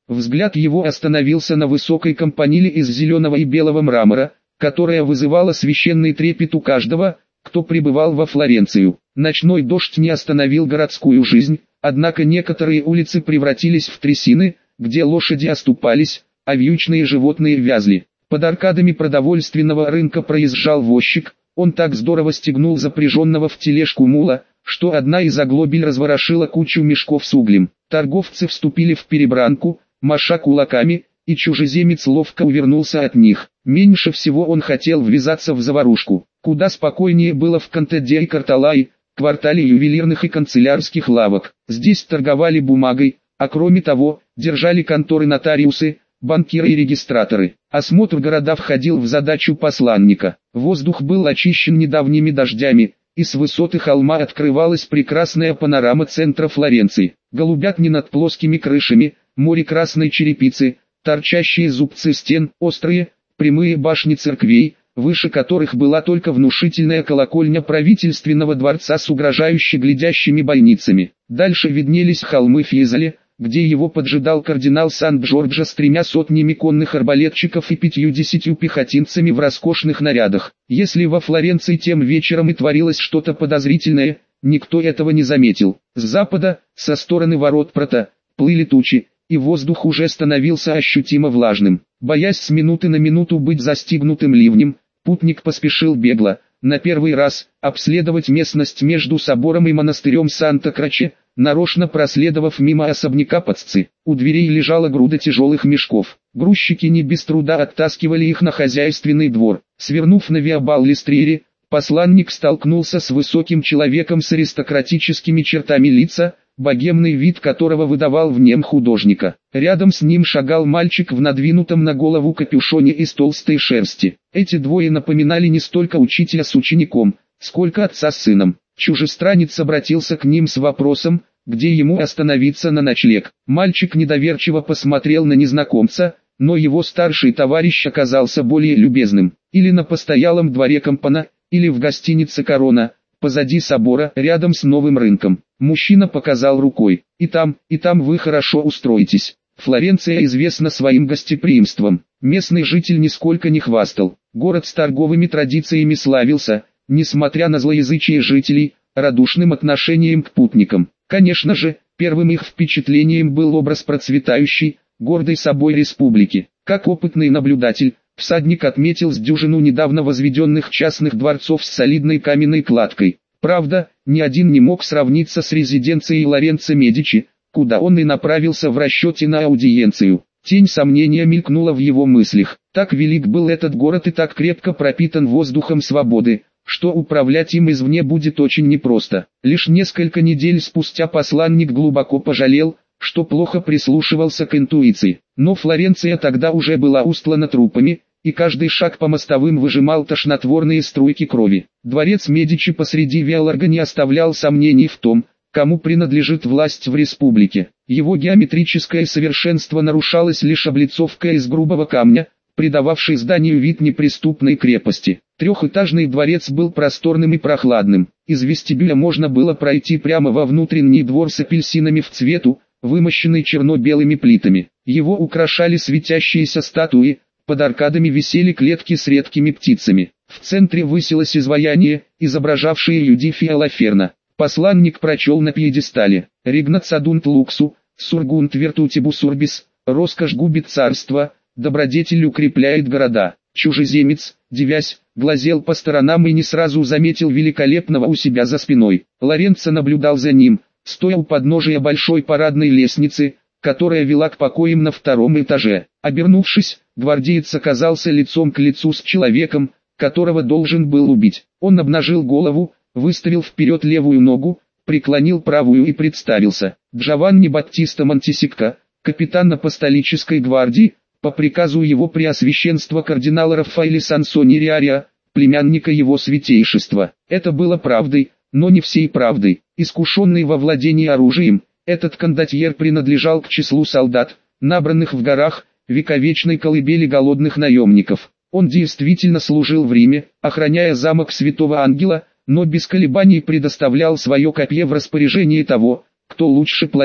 [SPEAKER 1] Взгляд его остановился на высокой кампаниле из зеленого и белого мрамора, которая вызывала священный трепет у каждого, кто прибывал во Флоренцию. Ночной дождь не остановил городскую жизнь, однако некоторые улицы превратились в трясины, где лошади оступались, а вьючные животные вязли. Под аркадами продовольственного рынка проезжал возчик, он так здорово стегнул запряженного в тележку мула, что одна из оглобель разворошила кучу мешков с углем. Торговцы вступили в перебранку, маша кулаками, и чужеземец ловко увернулся от них. Меньше всего он хотел ввязаться в заварушку. Куда спокойнее было в Кантеде и Карталае, квартале ювелирных и канцелярских лавок. Здесь торговали бумагой, а кроме того, держали конторы нотариусы, банкиры и регистраторы. Осмотр города входил в задачу посланника. Воздух был очищен недавними дождями, и с высоты холма открывалась прекрасная панорама центра Флоренции. Голубятни над плоскими крышами, море красной черепицы, торчащие зубцы стен, острые, прямые башни церквей, выше которых была только внушительная колокольня правительственного дворца с угрожающе глядящими бойницами. Дальше виднелись холмы Фьезоле, где его поджидал кардинал Сан-Джорджо с тремя сотнями конных арбалетчиков и пятью-десятью пехотинцами в роскошных нарядах. Если во Флоренции тем вечером и творилось что-то подозрительное, никто этого не заметил. С запада, со стороны ворот Прата, плыли тучи, и воздух уже становился ощутимо влажным. Боясь с минуты на минуту быть застигнутым ливнем, путник поспешил бегло, на первый раз, обследовать местность между собором и монастырем Санта-Кроче, нарочно проследовав мимо особняка Пацци. У дверей лежала груда тяжелых мешков. Грузчики не без труда оттаскивали их на хозяйственный двор. Свернув на Виа Баллистриери, посланник столкнулся с высоким человеком с аристократическими чертами лица, богемный вид которого выдавал в нем художника. Рядом с ним шагал мальчик в надвинутом на голову капюшоне из толстой шерсти. Эти двое напоминали не столько учителя с учеником, сколько отца с сыном. Чужестранец обратился к ним с вопросом, где ему остановиться на ночлег. Мальчик недоверчиво посмотрел на незнакомца, но его старший товарищ оказался более любезным. Или на постоялом дворе Кампана, или в гостинице Корона, позади собора, рядом с новым рынком. Мужчина показал рукой. И там, и там вы хорошо устроитесь. Флоренция известна своим гостеприимством. Местный житель нисколько не хвастал. Город с торговыми традициями славился, несмотря на злоязычие жителей, радушным отношением к путникам. Конечно же, первым их впечатлением был образ процветающей, гордой собой республики. Как опытный наблюдатель, всадник отметил с дюжину недавно возведенных частных дворцов с солидной каменной кладкой. Правда, ни один не мог сравниться с резиденцией Лоренцо Медичи, куда он и направился в расчете на аудиенцию. Тень сомнения мелькнула в его мыслях. Так велик был этот город и так крепко пропитан воздухом свободы, что управлять им извне будет очень непросто. Лишь несколько недель спустя посланник глубоко пожалел, что плохо прислушивался к интуиции. Но Флоренция тогда уже была устлана трупами, и каждый шаг по мостовым выжимал тошнотворные струйки крови. Дворец Медичи посреди Виа-Ларго не оставлял сомнений в том, кому принадлежит власть в республике. Его геометрическое совершенство нарушалось лишь облицовкой из грубого камня, придававшей зданию вид неприступной крепости. Трехэтажный дворец был просторным и прохладным. Из вестибюля можно было пройти прямо во внутренний двор с апельсинами в цвету, вымощенный черно-белыми плитами. Его украшали светящиеся статуи, под аркадами висели клетки с редкими птицами. В центре высилось изваяние, изображавшее Юдифия Лаферна. Посланник прочел на пьедестале: «Ригнат садунт луксу, сургунт вертутибус урбис, роскошь губит царство, добродетель укрепляет города». Чужеземец, дивясь, глазел по сторонам и не сразу заметил великолепного у себя за спиной. Лоренцо наблюдал за ним, стоя у подножия большой парадной лестницы, которая вела к покоям на втором этаже. Обернувшись, гвардеец оказался лицом к лицу с человеком, которого должен был убить. Он обнажил голову, выставил вперед левую ногу, преклонил правую и представился: Джованни Баттиста Монтисекко, капитан апостолической гвардии, по приказу его преосвященства кардинала Раффаэля Сансони Риария, племянника его святейшества. Это было правдой, но не всей правдой. Искушенный во владении оружием, этот кондотьер принадлежал к числу солдат, набранных в горах, вековечной колыбели голодных наемников. Он действительно служил в Риме, охраняя замок Святого Ангела, но без колебаний предоставлял свое копье в распоряжение того, кто лучше платил.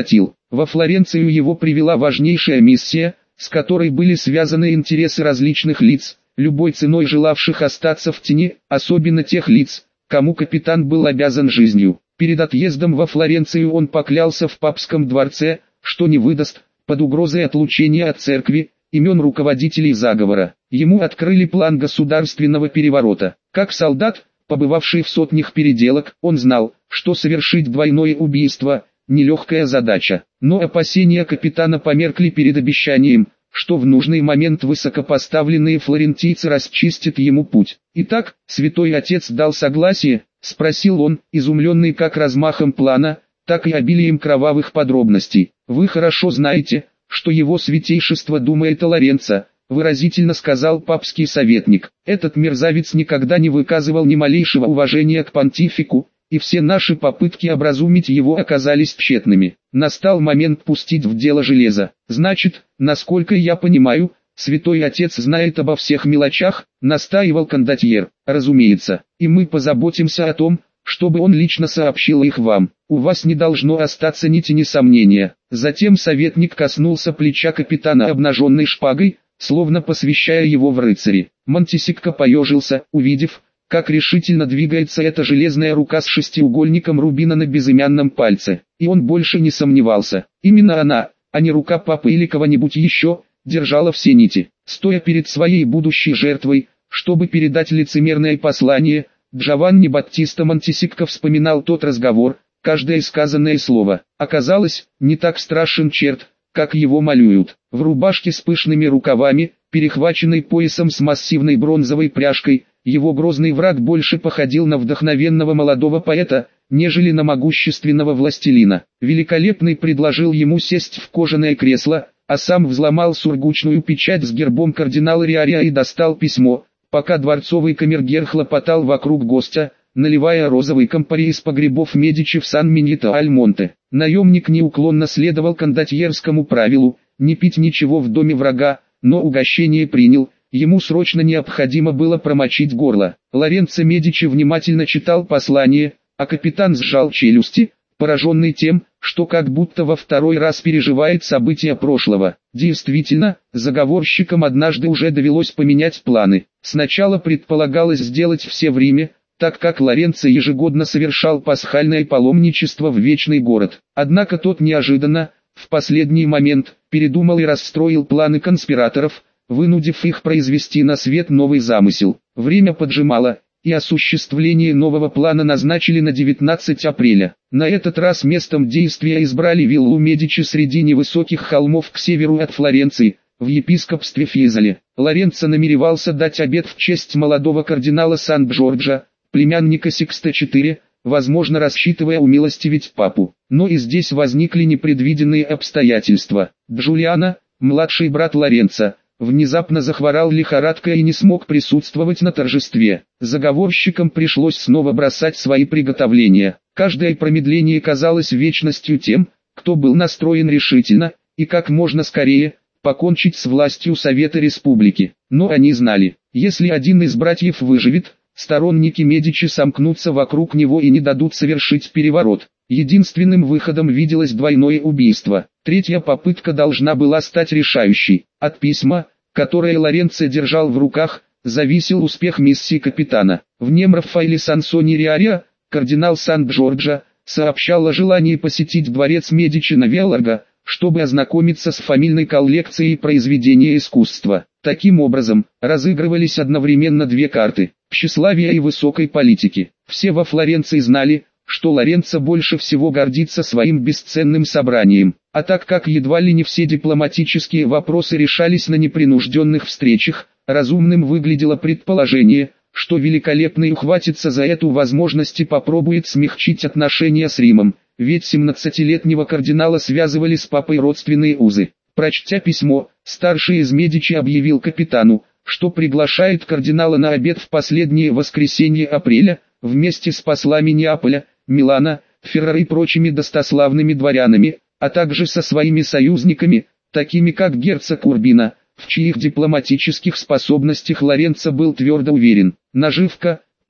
[SPEAKER 1] Во Флоренцию его привела важнейшая миссия, с которой были связаны интересы различных лиц, любой ценой желавших остаться в тени, особенно тех лиц, кому капитан был обязан жизнью. Перед отъездом во Флоренцию он поклялся в папском дворце, что не выдаст, под угрозой отлучения от церкви, имен руководителей заговора. Ему открыли план государственного переворота. Как солдат, побывавший в сотнях переделок, он знал, что совершить двойное убийство – нелегкая задача. Но опасения капитана померкли перед обещанием, что в нужный момент высокопоставленные флорентийцы расчистят ему путь. «Итак, святой отец дал согласие?» – спросил он, изумленный как размахом плана, так и обилием кровавых подробностей. «Вы хорошо знаете, что его святейшество думает о Лоренцо», – выразительно сказал папский советник. «Этот мерзавец никогда не выказывал ни малейшего уважения к понтифику, и все наши попытки образумить его оказались тщетными. Настал момент пустить в дело железо. Значит, насколько я понимаю, святой отец знает обо всех мелочах», – настаивал кондотьер. «Разумеется, и мы позаботимся о том, чтобы он лично сообщил их вам. У вас не должно остаться ни тени сомнения». Затем советник коснулся плеча капитана обнаженной шпагой, словно посвящая его в рыцари. Монтисикко поежился, увидев, как решительно двигается эта железная рука с шестиугольником рубина на безымянном пальце. И он больше не сомневался. Именно она, а не рука папы или кого-нибудь еще, держала все нити. Стоя перед своей будущей жертвой, чтобы передать лицемерное послание, Джованни Баттиста Монтисикко вспоминал тот разговор. Каждое сказанное слово оказалось не так страшен черт, как его малюют. В рубашке с пышными рукавами, перехваченной поясом с массивной бронзовой пряжкой, его грозный враг больше походил на вдохновенного молодого поэта, нежели на могущественного властелина. Великолепный предложил ему сесть в кожаное кресло, а сам взломал сургучную печать с гербом кардинала Риария и достал письмо, пока дворцовый камергер хлопотал вокруг гостя, наливая розовый кампари из погребов Медичи в Сан-Минито-аль-Монте. Наемник неуклонно следовал кондотьерскому правилу, не пить ничего в доме врага, но угощение принял, ему срочно необходимо было промочить горло. Лоренцо Медичи внимательно читал послание, а капитан сжал челюсти, пораженный тем, что как будто во второй раз переживает события прошлого. Действительно, заговорщикам однажды уже довелось поменять планы. Сначала предполагалось сделать все в Риме, так как Лоренцо ежегодно совершал пасхальное паломничество в Вечный город. Однако тот неожиданно, в последний момент, передумал и расстроил планы конспираторов, вынудив их произвести на свет новый замысел. Время поджимало, и осуществление нового плана назначили на девятнадцатое апреля. На этот раз местом действия избрали виллу Медичи среди невысоких холмов к северу от Флоренции, в епископстве Фьезоле. Лоренцо намеревался дать обед в честь молодого кардинала Сан-Джорджа, племянника Сикста четыре, возможно рассчитывая умилостивить папу. Но и здесь возникли непредвиденные обстоятельства. Джулиано, младший брат Лоренцо, внезапно захворал лихорадкой и не смог присутствовать на торжестве. Заговорщикам пришлось снова бросать свои приготовления. Каждое промедление казалось вечностью тем, кто был настроен решительно, и как можно скорее, покончить с властью Совета Республики. Но они знали, если один из братьев выживет, сторонники Медичи сомкнутся вокруг него и не дадут совершить переворот. Единственным выходом виделось двойное убийство. Третья попытка должна была стать решающей. От письма, которое Лоренцо держал в руках, зависел успех миссии капитана. В нем Раффаэле Сансони Риария, кардинал Сан-Джорджа, сообщал о желании посетить дворец Медичи на Виаларго, чтобы ознакомиться с фамильной коллекцией произведения искусства. Таким образом, разыгрывались одновременно две карты – тщеславия и высокой политики. Все во Флоренции знали, что Лоренцо больше всего гордится своим бесценным собранием, а так как едва ли не все дипломатические вопросы решались на непринужденных встречах, разумным выглядело предположение, что Великолепный ухватится за эту возможность и попробует смягчить отношения с Римом, ведь семнадцатилетнего кардинала связывали с папой родственные узы. Прочтя письмо, старший из Медичи объявил капитану, что приглашает кардинала на обед в последнее воскресенье апреля, вместе с послами Неаполя, Милана, Феррары и прочими достославными дворянами, а также со своими союзниками, такими как герцог Урбино, в чьих дипломатических способностях Лоренцо был твердо уверен. Наживка,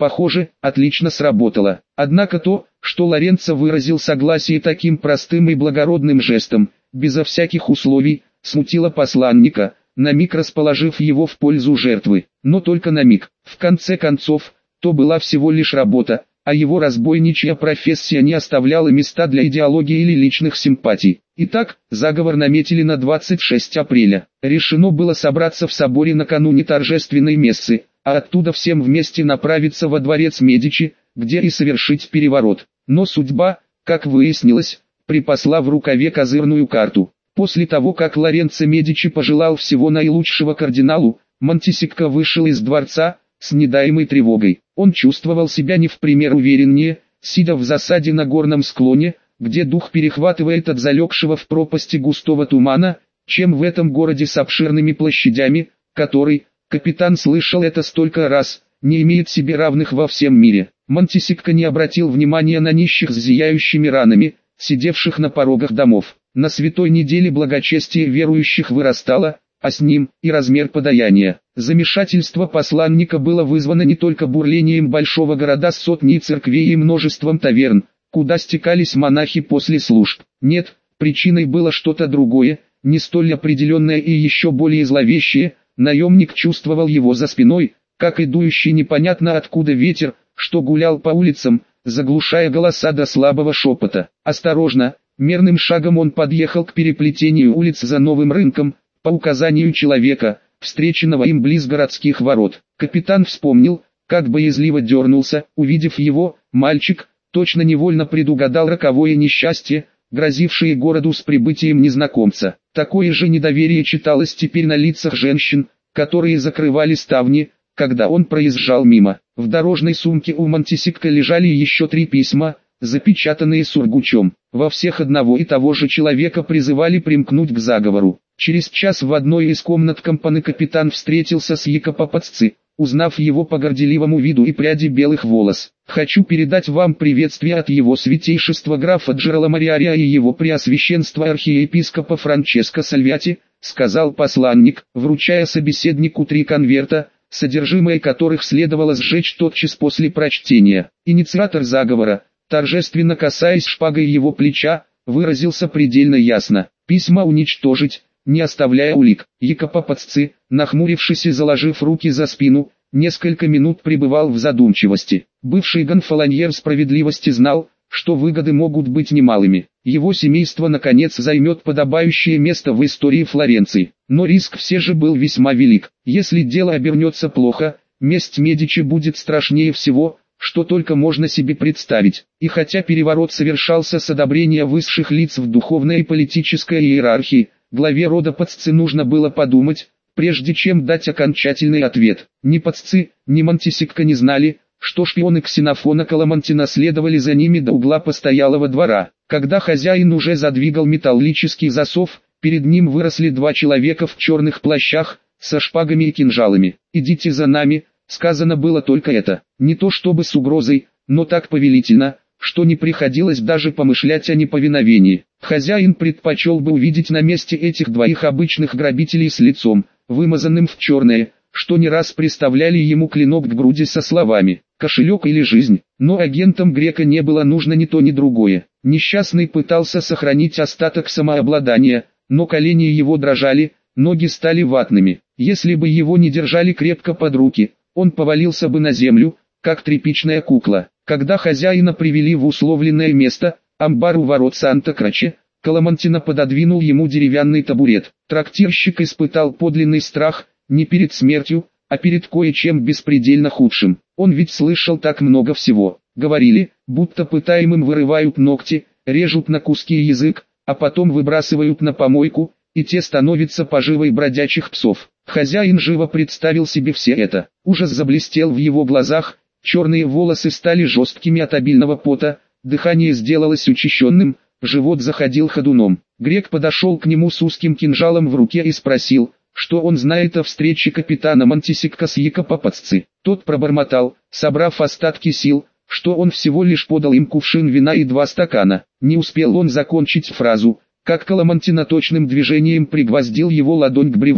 [SPEAKER 1] Похоже, отлично сработало. Однако то, что Лоренцо выразил согласие таким простым и благородным жестом, безо всяких условий, смутило посланника, на миг расположив его в пользу жертвы. Но только на миг. В конце концов, то была всего лишь работа, а его разбойничья профессия не оставляла места для идеологии или личных симпатий. Итак, заговор наметили на двадцать шестое апреля. Решено было собраться в соборе накануне торжественной мессы, а оттуда всем вместе направиться во дворец Медичи, где и совершить переворот. Но судьба, как выяснилось, припасла в рукаве козырную карту. После того, как Лоренцо Медичи пожелал всего наилучшего кардиналу, Монтесекко вышел из дворца с недаемой тревогой. Он чувствовал себя не в пример увереннее, сидя в засаде на горном склоне, где дух перехватывает от залегшего в пропасти густого тумана, чем в этом городе с обширными площадями, который, капитан слышал это столько раз, не имеет себе равных во всем мире. Монтесекко не обратил внимания на нищих с зияющими ранами, сидевших на порогах домов. На святой неделе благочестие верующих вырастало, а с ним и размер подаяния. Замешательство посланника было вызвано не только бурлением большого города с сотней церквей и множеством таверн, куда стекались монахи после служб. Нет, причиной было что-то другое, не столь определенное и еще более зловещее. Наемник чувствовал его за спиной, как и дующий непонятно откуда ветер, что гулял по улицам, заглушая голоса до слабого шепота. Осторожно, мерным шагом он подъехал к переплетению улиц за новым рынком, по указанию человека, встреченного им близ городских ворот. Капитан вспомнил, как боязливо дернулся, увидев его. Мальчик точно невольно предугадал роковое несчастье, грозившее городу с прибытием незнакомца. Такое же недоверие читалось теперь на лицах женщин, которые закрывали ставни, когда он проезжал мимо. В дорожной сумке у Монтесекко лежали еще три письма, запечатанные сургучом. Во всех одного и того же человека призывали примкнуть к заговору. Через час в одной из комнат компаны капитан встретился с Якопо Пацци, узнав его по горделивому виду и пряди белых волос. «Хочу передать вам приветствие от его святейшества графа Джераломо Риария и его преосвященства архиепископа Франческо Сальвиати», сказал посланник, вручая собеседнику три конверта, содержимое которых следовало сжечь тотчас после прочтения. Инициатор заговора, торжественно касаясь шпагой его плеча, выразился предельно ясно: письма уничтожить, не оставляя улик. Якопо Пацци, нахмурившись и заложив руки за спину, несколько минут пребывал в задумчивости. Бывший гонфолоньер справедливости знал, что выгоды могут быть немалыми. Его семейство наконец займет подобающее место в истории Флоренции. Но риск все же был весьма велик. Если дело обернется плохо, месть Медичи будет страшнее всего, что только можно себе представить. И хотя переворот совершался с одобрения высших лиц в духовной и политической иерархии, главе рода Пацци нужно было подумать, прежде чем дать окончательный ответ. Ни Пацци, ни Монтесекко не знали, что шпионы Ксенофона Коламонти наследовали за ними до угла постоялого двора. Когда хозяин уже задвигал металлический засов, перед ним выросли два человека в черных плащах, со шпагами и кинжалами. «Идите за нами», сказано было только это, не то чтобы с угрозой, но так повелительно, что не приходилось даже помышлять о неповиновении. Хозяин предпочел бы увидеть на месте этих двоих обычных грабителей с лицом, вымазанным в черное, что не раз приставляли ему клинок к груди со словами «кошелек или жизнь». Но агентам Грека не было нужно ни то ни другое. Несчастный пытался сохранить остаток самообладания, но колени его дрожали, ноги стали ватными. Если бы его не держали крепко под руки, он повалился бы на землю, как тряпичная кукла. Когда хозяина привели в условленное место, амбар у ворот Санта-Краче, Коламонтино пододвинул ему деревянный табурет. Трактирщик испытал подлинный страх, не перед смертью, а перед кое-чем беспредельно худшим. Он ведь слышал так много всего. Говорили, будто пытаемым вырывают ногти, режут на куски язык, а потом выбрасывают на помойку, и те становятся поживой бродячих псов. Хозяин живо представил себе все это. Ужас заблестел в его глазах, черные волосы стали жесткими от обильного пота, дыхание сделалось учащенным, живот заходил ходуном. Грек подошел к нему с узким кинжалом в руке и спросил, что он знает о встрече капитана Монтесекко с Якопо Пацци. Тот пробормотал, собрав остатки сил, что он всего лишь подал им кувшин вина и два стакана. Не успел он закончить фразу, как Коламонтино точным движением пригвоздил его ладонь к бревну.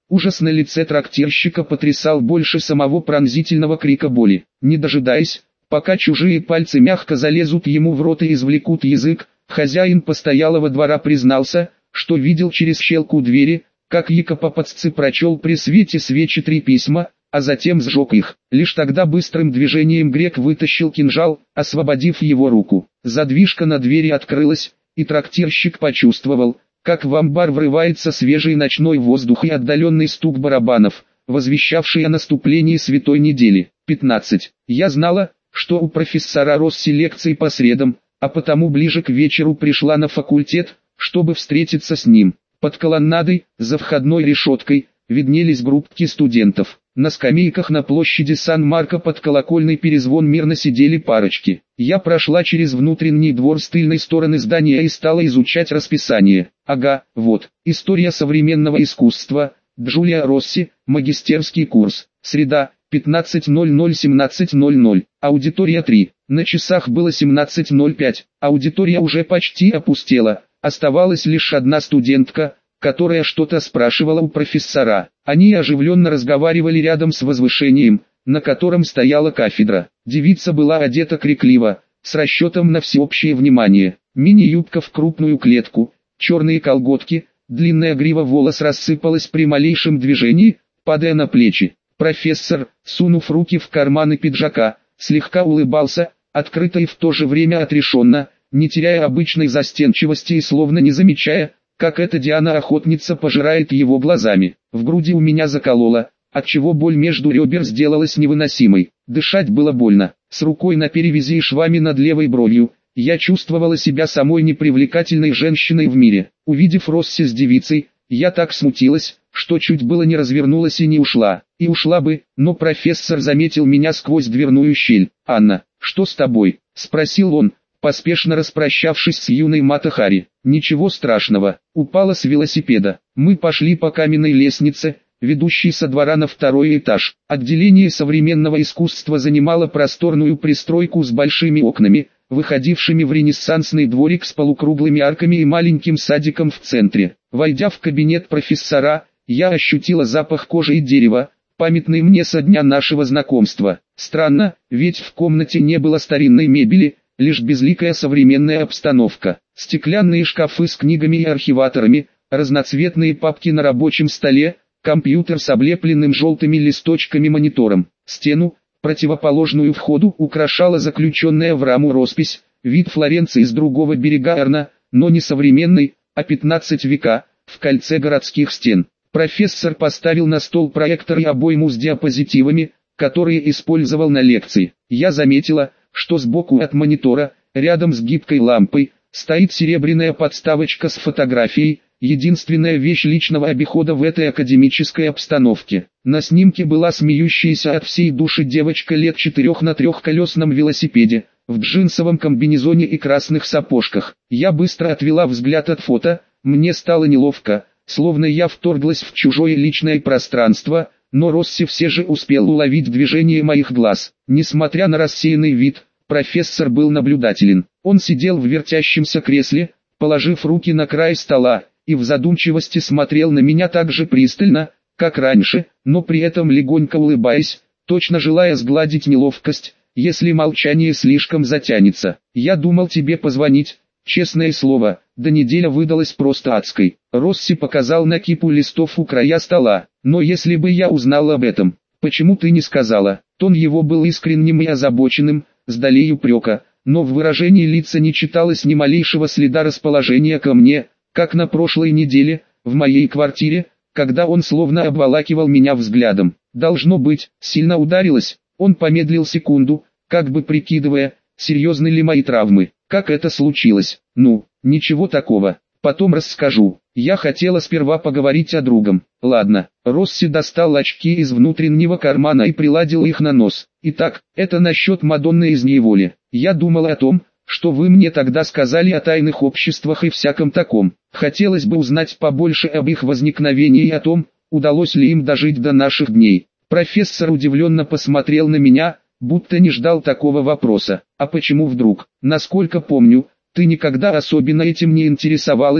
[SPEAKER 1] Ужас на лице трактирщика потрясал больше самого пронзительного крика боли. Не дожидаясь, пока чужие пальцы мягко залезут ему в рот и извлекут язык, хозяин постоялого двора признался, что видел через щелку двери, как Екапопадцы прочел при свете свечи три письма, а затем сжег их. Лишь тогда быстрым движением грек вытащил кинжал, освободив его руку. Задвижка на двери открылась, и трактирщик почувствовал, как в амбар врывается свежий ночной воздух и отдаленный стук барабанов, возвещавший о наступлении святой недели. пятнадцать. Я знала, что у профессора Росси лекции по средам, а потому ближе к вечеру пришла на факультет, чтобы встретиться с ним. Под колоннадой, за входной решеткой, виднелись группки студентов. На скамейках на площади Сан-Марко под колокольный перезвон мирно сидели парочки. Я прошла через внутренний двор с тыльной стороны здания и стала изучать расписание. Ага, вот, история современного искусства, Джулия Росси, магистерский курс, среда, пятнадцать ноль ноль — семнадцать ноль ноль, аудитория три. На часах было семнадцать ноль пять, аудитория уже почти опустела, оставалась лишь одна студентка, которая что-то спрашивала у профессора. Они оживленно разговаривали рядом с возвышением, на котором стояла кафедра. Девица была одета крикливо, с расчетом на всеобщее внимание. Мини-юбка в крупную клетку, черные колготки, длинная грива волос рассыпалась при малейшем движении, падая на плечи. Профессор, сунув руки в карманы пиджака, слегка улыбался, открыто и в то же время отрешенно, не теряя обычной застенчивости и словно не замечая, как эта Диана-охотница пожирает его глазами. В груди у меня закололо, отчего боль между ребер сделалась невыносимой. Дышать было больно. С рукой на перевязи и швами над левой бровью, я чувствовала себя самой непривлекательной женщиной в мире. Увидев Росси с девицей, я так смутилась, что чуть было не развернулась и не ушла. И ушла бы, но профессор заметил меня сквозь дверную щель. «Анна, что с тобой?» – спросил он, поспешно распрощавшись с юной Мата Хари. «Ничего страшного, упала с велосипеда». Мы пошли по каменной лестнице, ведущей со двора на второй этаж. Отделение современного искусства занимало просторную пристройку с большими окнами, выходившими в ренессансный дворик с полукруглыми арками и маленьким садиком в центре. Войдя в кабинет профессора, я ощутила запах кожи и дерева, памятный мне со дня нашего знакомства. Странно, ведь в комнате не было старинной мебели, лишь безликая современная обстановка. Стеклянные шкафы с книгами и архиваторами, разноцветные папки на рабочем столе, компьютер с облепленным желтыми листочками монитором. Стену, противоположную входу, украшала заключенная в раму роспись, вид Флоренции с другого берега Арно, но не современный, а пятнадцатого века, в кольце городских стен. Профессор поставил на стол проектор и обойму с диапозитивами, которые использовал на лекции. Я заметила, что сбоку от монитора, рядом с гибкой лампой, стоит серебряная подставочка с фотографией, единственная вещь личного обихода в этой академической обстановке. На снимке была смеющаяся от всей души девочка лет четырех на трехколесном велосипеде, в джинсовом комбинезоне и красных сапожках. Я быстро отвела взгляд от фото, мне стало неловко, словно я вторглась в чужое личное пространство, но Росси все же успел уловить движение моих глаз. Несмотря на рассеянный вид, профессор был наблюдателен. Он сидел в вертящемся кресле, положив руки на край стола, и в задумчивости смотрел на меня так же пристально, как раньше, но при этом легонько улыбаясь, точно желая сгладить неловкость, если молчание слишком затянется. «Я думал тебе позвонить, честное слово, да неделя выдалась просто адской». Росси показал на кипу листов у края стола. «Но если бы я узнал об этом, почему ты не сказала?» Тон его был искренним и озабоченным, с долей упрека, но в выражении лица не читалось ни малейшего следа расположения ко мне, как на прошлой неделе, в моей квартире, когда он словно обволакивал меня взглядом. Должно быть, сильно ударилась. Он помедлил секунду, как бы прикидывая, серьезны ли мои травмы. Как это случилось? Ну, ничего такого. Потом расскажу. Я хотела сперва поговорить о другом. Ладно. Росси достал очки из внутреннего кармана и приладил их на нос. Итак, это насчет Мадонны из неволи. Я думал о том, что вы мне тогда сказали о тайных обществах и всяком таком. Хотелось бы узнать побольше об их возникновении и о том, удалось ли им дожить до наших дней. Профессор удивленно посмотрел на меня, будто не ждал такого вопроса. А почему вдруг? Насколько помню, ты никогда особенно этим не интересовалась,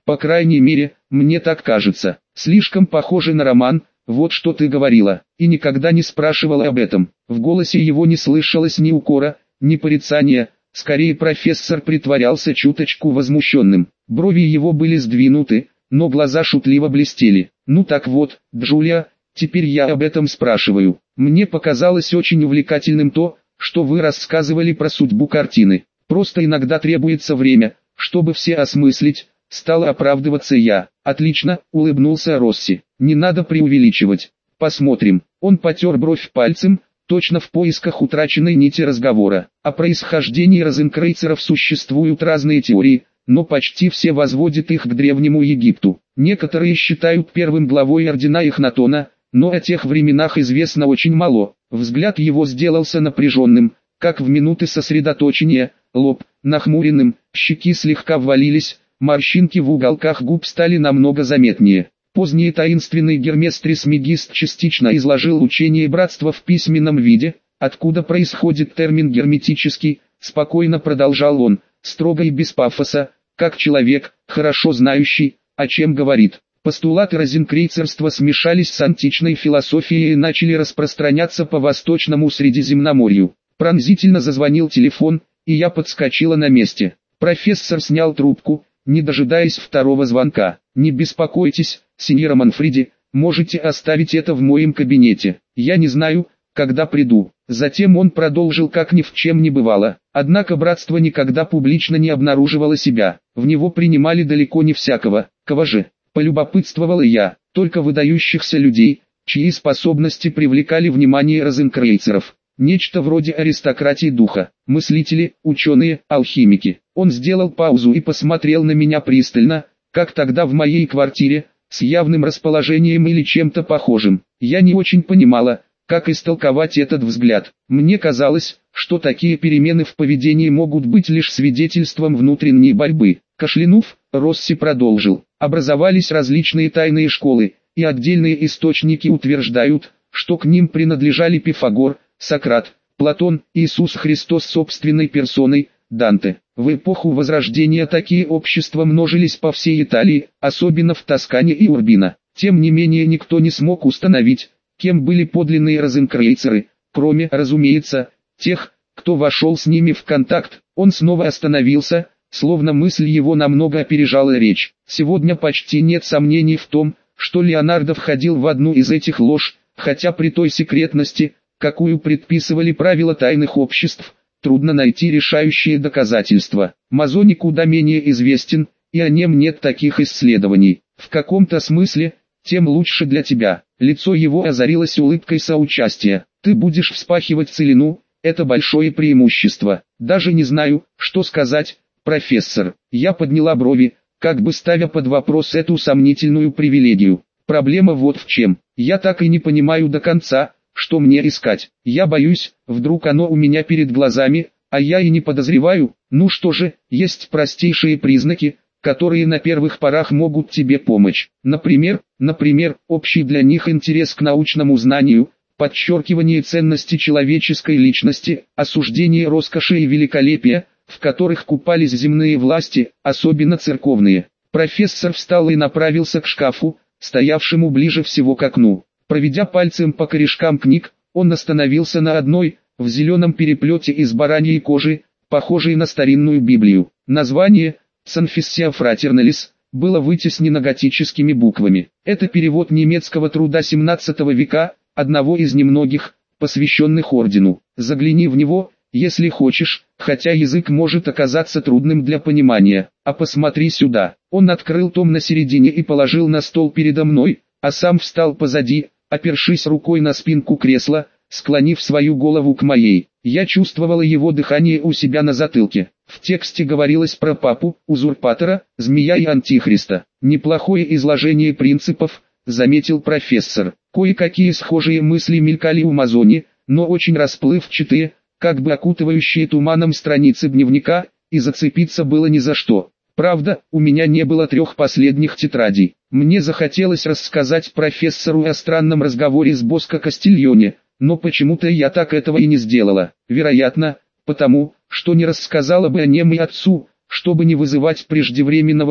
[SPEAKER 1] По крайней мере, мне так кажется. Слишком похоже на роман, вот что ты говорила, и никогда не спрашивала об этом. В голосе его не слышалось ни укора, ни порицания, скорее профессор притворялся чуточку возмущенным. Брови его были сдвинуты, но глаза шутливо блестели. Ну так вот, Джулия, теперь я об этом спрашиваю. Мне показалось очень увлекательным то, что вы рассказывали про судьбу картины. Просто иногда требуется время, чтобы все осмыслить, стала оправдываться я. Отлично, улыбнулся Росси. Не надо преувеличивать. Посмотрим. Он потер бровь пальцем, точно в поисках утраченной нити разговора. О происхождении розенкрейцеров существуют разные теории, но почти все возводят их к Древнему Египту. Некоторые считают первым главой ордена Эхнатона, но о тех временах известно очень мало. Взгляд его сделался напряженным, как в минуты сосредоточения, лоб нахмуренным, щеки слегка ввалились, морщинки в уголках губ стали намного заметнее. Поздний таинственный Гермес Трисмегист частично изложил учение братства в письменном виде, откуда происходит термин герметический, спокойно продолжал он, строго и без пафоса, как человек, хорошо знающий, о чем говорит. Постулаты розенкрейцерства смешались с античной философией и начали распространяться по Восточному Средиземноморью. Пронзительно зазвонил телефон, и я подскочила на месте. Профессор снял трубку, не дожидаясь второго звонка. «Не беспокойтесь, сеньор Манфреди, можете оставить это в моем кабинете. Я не знаю, когда приду». Затем он продолжил, как ни в чем не бывало. Однако братство никогда публично не обнаруживало себя. В него принимали далеко не всякого. Кого же? Полюбопытствовала я. Только выдающихся людей, чьи способности привлекали внимание розенкрейцеров. Нечто вроде аристократии духа, мыслители, ученые, алхимики. Он сделал паузу и посмотрел на меня пристально, как тогда в моей квартире, с явным расположением или чем-то похожим. Я не очень понимала, как истолковать этот взгляд. Мне казалось, что такие перемены в поведении могут быть лишь свидетельством внутренней борьбы. Кашлянув, Росси продолжил. Образовались различные тайные школы, и отдельные источники утверждают, что к ним принадлежали Пифагор, Сократ, Платон, Иисус Христос собственной персоной, Данте. В эпоху Возрождения такие общества множились по всей Италии, особенно в Тоскане и Урбино. Тем не менее никто не смог установить, кем были подлинные розенкрейцеры, кроме, разумеется, тех, кто вошел с ними в контакт. Он снова остановился, словно мысль его намного опережала речь. Сегодня почти нет сомнений в том, что Леонардо входил в одну из этих лож, хотя при той секретности, какую предписывали правила тайных обществ, трудно найти решающие доказательства. Мазони куда менее известен, и о нем нет таких исследований. В каком-то смысле, тем лучше для тебя. Лицо его озарилось улыбкой соучастия. Ты будешь вспахивать целину, это большое преимущество. Даже не знаю, что сказать, профессор. Я подняла брови, как бы ставя под вопрос эту сомнительную привилегию. Проблема вот в чем. Я так и не понимаю до конца, что мне искать. Я боюсь, вдруг оно у меня перед глазами, а я и не подозреваю. Ну что же, есть простейшие признаки, которые на первых порах могут тебе помочь. Например, например, общий для них интерес к научному знанию, подчеркивание ценности человеческой личности, осуждение роскоши и великолепия, в которых купались земные власти, особенно церковные. Профессор встал и направился к шкафу, стоявшему ближе всего к окну. Проведя пальцем по корешкам книг, он остановился на одной, в зеленом переплете из бараньей кожи, похожей на старинную Библию. Название «Confessio Fraternalis» было вытеснено готическими буквами. Это перевод немецкого труда семнадцатого века, одного из немногих, посвященных ордену. Загляни в него, если хочешь, хотя язык может оказаться трудным для понимания. А посмотри сюда. Он открыл том на середине и положил на стол передо мной, а сам встал позади, опершись рукой на спинку кресла, склонив свою голову к моей. Я чувствовала его дыхание у себя на затылке. В тексте говорилось про папу, узурпатора, змея и антихриста. Неплохое изложение принципов, заметил профессор. Кое-какие схожие мысли мелькали у Мазони, но очень расплывчатые, как бы окутывающие туманом страницы дневника, и зацепиться было ни за что. Правда, у меня не было трех последних тетрадей. Мне захотелось рассказать профессору о странном разговоре с Боско Кастильоне, но почему-то я так этого и не сделала. Вероятно, потому, что не рассказала бы о нем и отцу, чтобы не вызывать преждевременного и,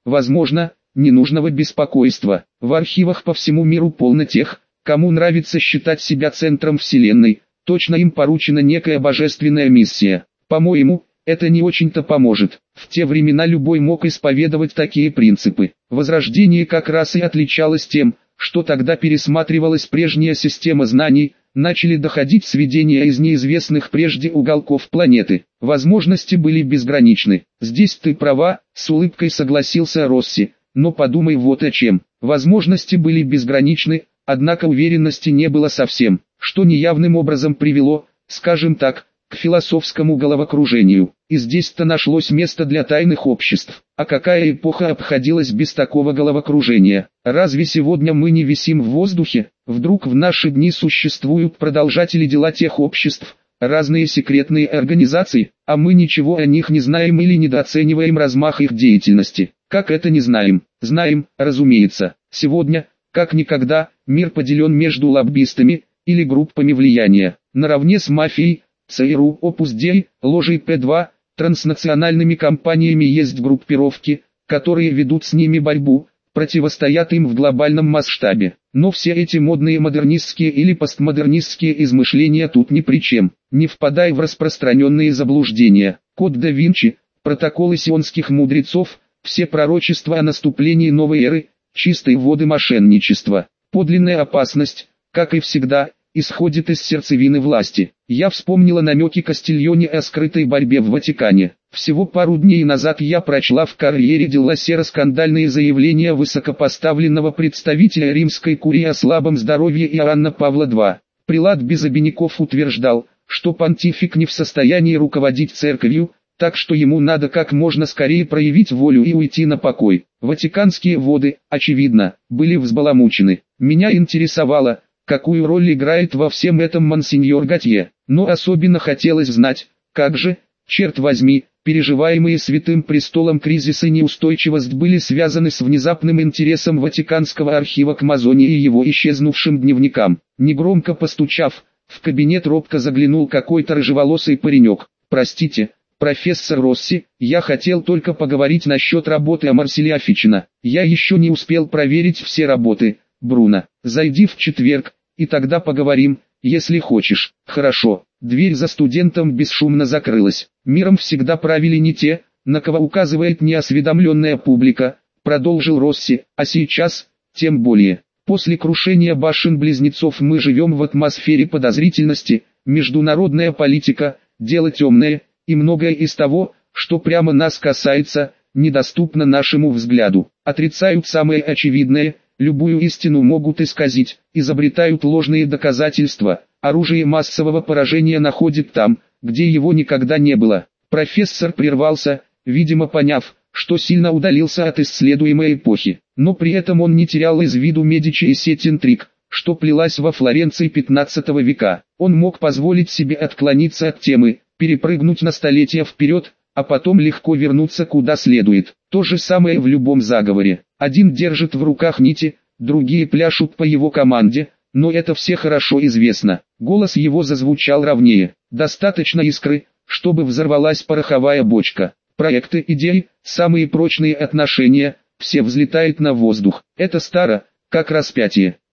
[SPEAKER 1] возможно, ненужного беспокойства. В архивах по всему миру полно тех, кому нравится считать себя центром Вселенной, точно им поручена некая божественная миссия. По-моему, это не очень-то поможет. В те времена любой мог исповедовать такие принципы. Возрождение как раз и отличалось тем, что тогда пересматривалась прежняя система знаний, начали доходить сведения из неизвестных прежде уголков планеты. Возможности были безграничны. Здесь ты права, с улыбкой согласился Росси, но подумай вот о чем. Возможности были безграничны, однако уверенности не было совсем, что неявным образом привело, скажем так, к философскому головокружению. И здесь-то нашлось место для тайных обществ. А какая эпоха обходилась без такого головокружения? Разве сегодня мы не висим в воздухе? Вдруг в наши дни существуют продолжатели дела тех обществ, разные секретные организации, а мы ничего о них не знаем или недооцениваем размах их деятельности? Как это не знаем? Знаем, разумеется. Сегодня, как никогда, мир поделен между лоббистами или группами влияния, наравне с мафией, ЦРУ, Опус Дей, ложей Пэ два, транснациональными компаниями есть группировки, которые ведут с ними борьбу, противостоят им в глобальном масштабе. Но все эти модные модернистские или постмодернистские измышления тут ни при чем. Не впадай в распространенные заблуждения. Код да Винчи, протоколы сионских мудрецов, все пророчества о наступлении новой эры, чистой воды мошенничества. Подлинная опасность, как и всегда, исходит из сердцевины власти. Я вспомнила намеки Кастильоне о скрытой борьбе в Ватикане. Всего пару дней назад я прочла в «Корьере делла Сера» скандальные заявления высокопоставленного представителя римской курии о слабом здоровье Иоанна Павла второго. Прилат без обиняков утверждал, что понтифик не в состоянии руководить церковью, так что ему надо как можно скорее проявить волю и уйти на покой. Ватиканские воды, очевидно, были взбаламучены. Меня интересовало, какую роль играет во всем этом монсеньор Готье, но особенно хотелось знать, как же, черт возьми, переживаемые Святым Престолом кризис и неустойчивость были связаны с внезапным интересом Ватиканского архива к Мазоне и его исчезнувшим дневникам. Негромко постучав, в кабинет робко заглянул какой-то рыжеволосый паренек. «Простите, профессор Росси, я хотел только поговорить насчет работы о Марселе Фичино. Я еще не успел проверить все работы, Бруно. Зайди в четверг, и тогда поговорим, если хочешь». Хорошо. Дверь за студентом бесшумно закрылась. Миром всегда правили не те, на кого указывает неосведомленная публика, продолжил Росси, а сейчас, тем более. После крушения башен-близнецов мы живем в атмосфере подозрительности, международная политика, дело темное, и многое из того, что прямо нас касается, недоступно нашему взгляду. Отрицают самое очевидное, любую истину могут исказить, изобретают ложные доказательства, оружие массового поражения находят там, где его никогда не было. Профессор прервался, видимо поняв, что сильно удалился от исследуемой эпохи, но при этом он не терял из виду Медичи и сеть интриг, что плелась во Флоренции пятнадцатого века. Он мог позволить себе отклониться от темы, перепрыгнуть на столетия вперед, а потом легко вернуться куда следует. То же самое в любом заговоре. Один держит в руках нити, другие пляшут по его команде, но это все хорошо известно. Голос его зазвучал ровнее. Достаточно искры, чтобы взорвалась пороховая бочка. Проекты, идеи, самые прочные отношения, все взлетает на воздух. Это старо, как распятие.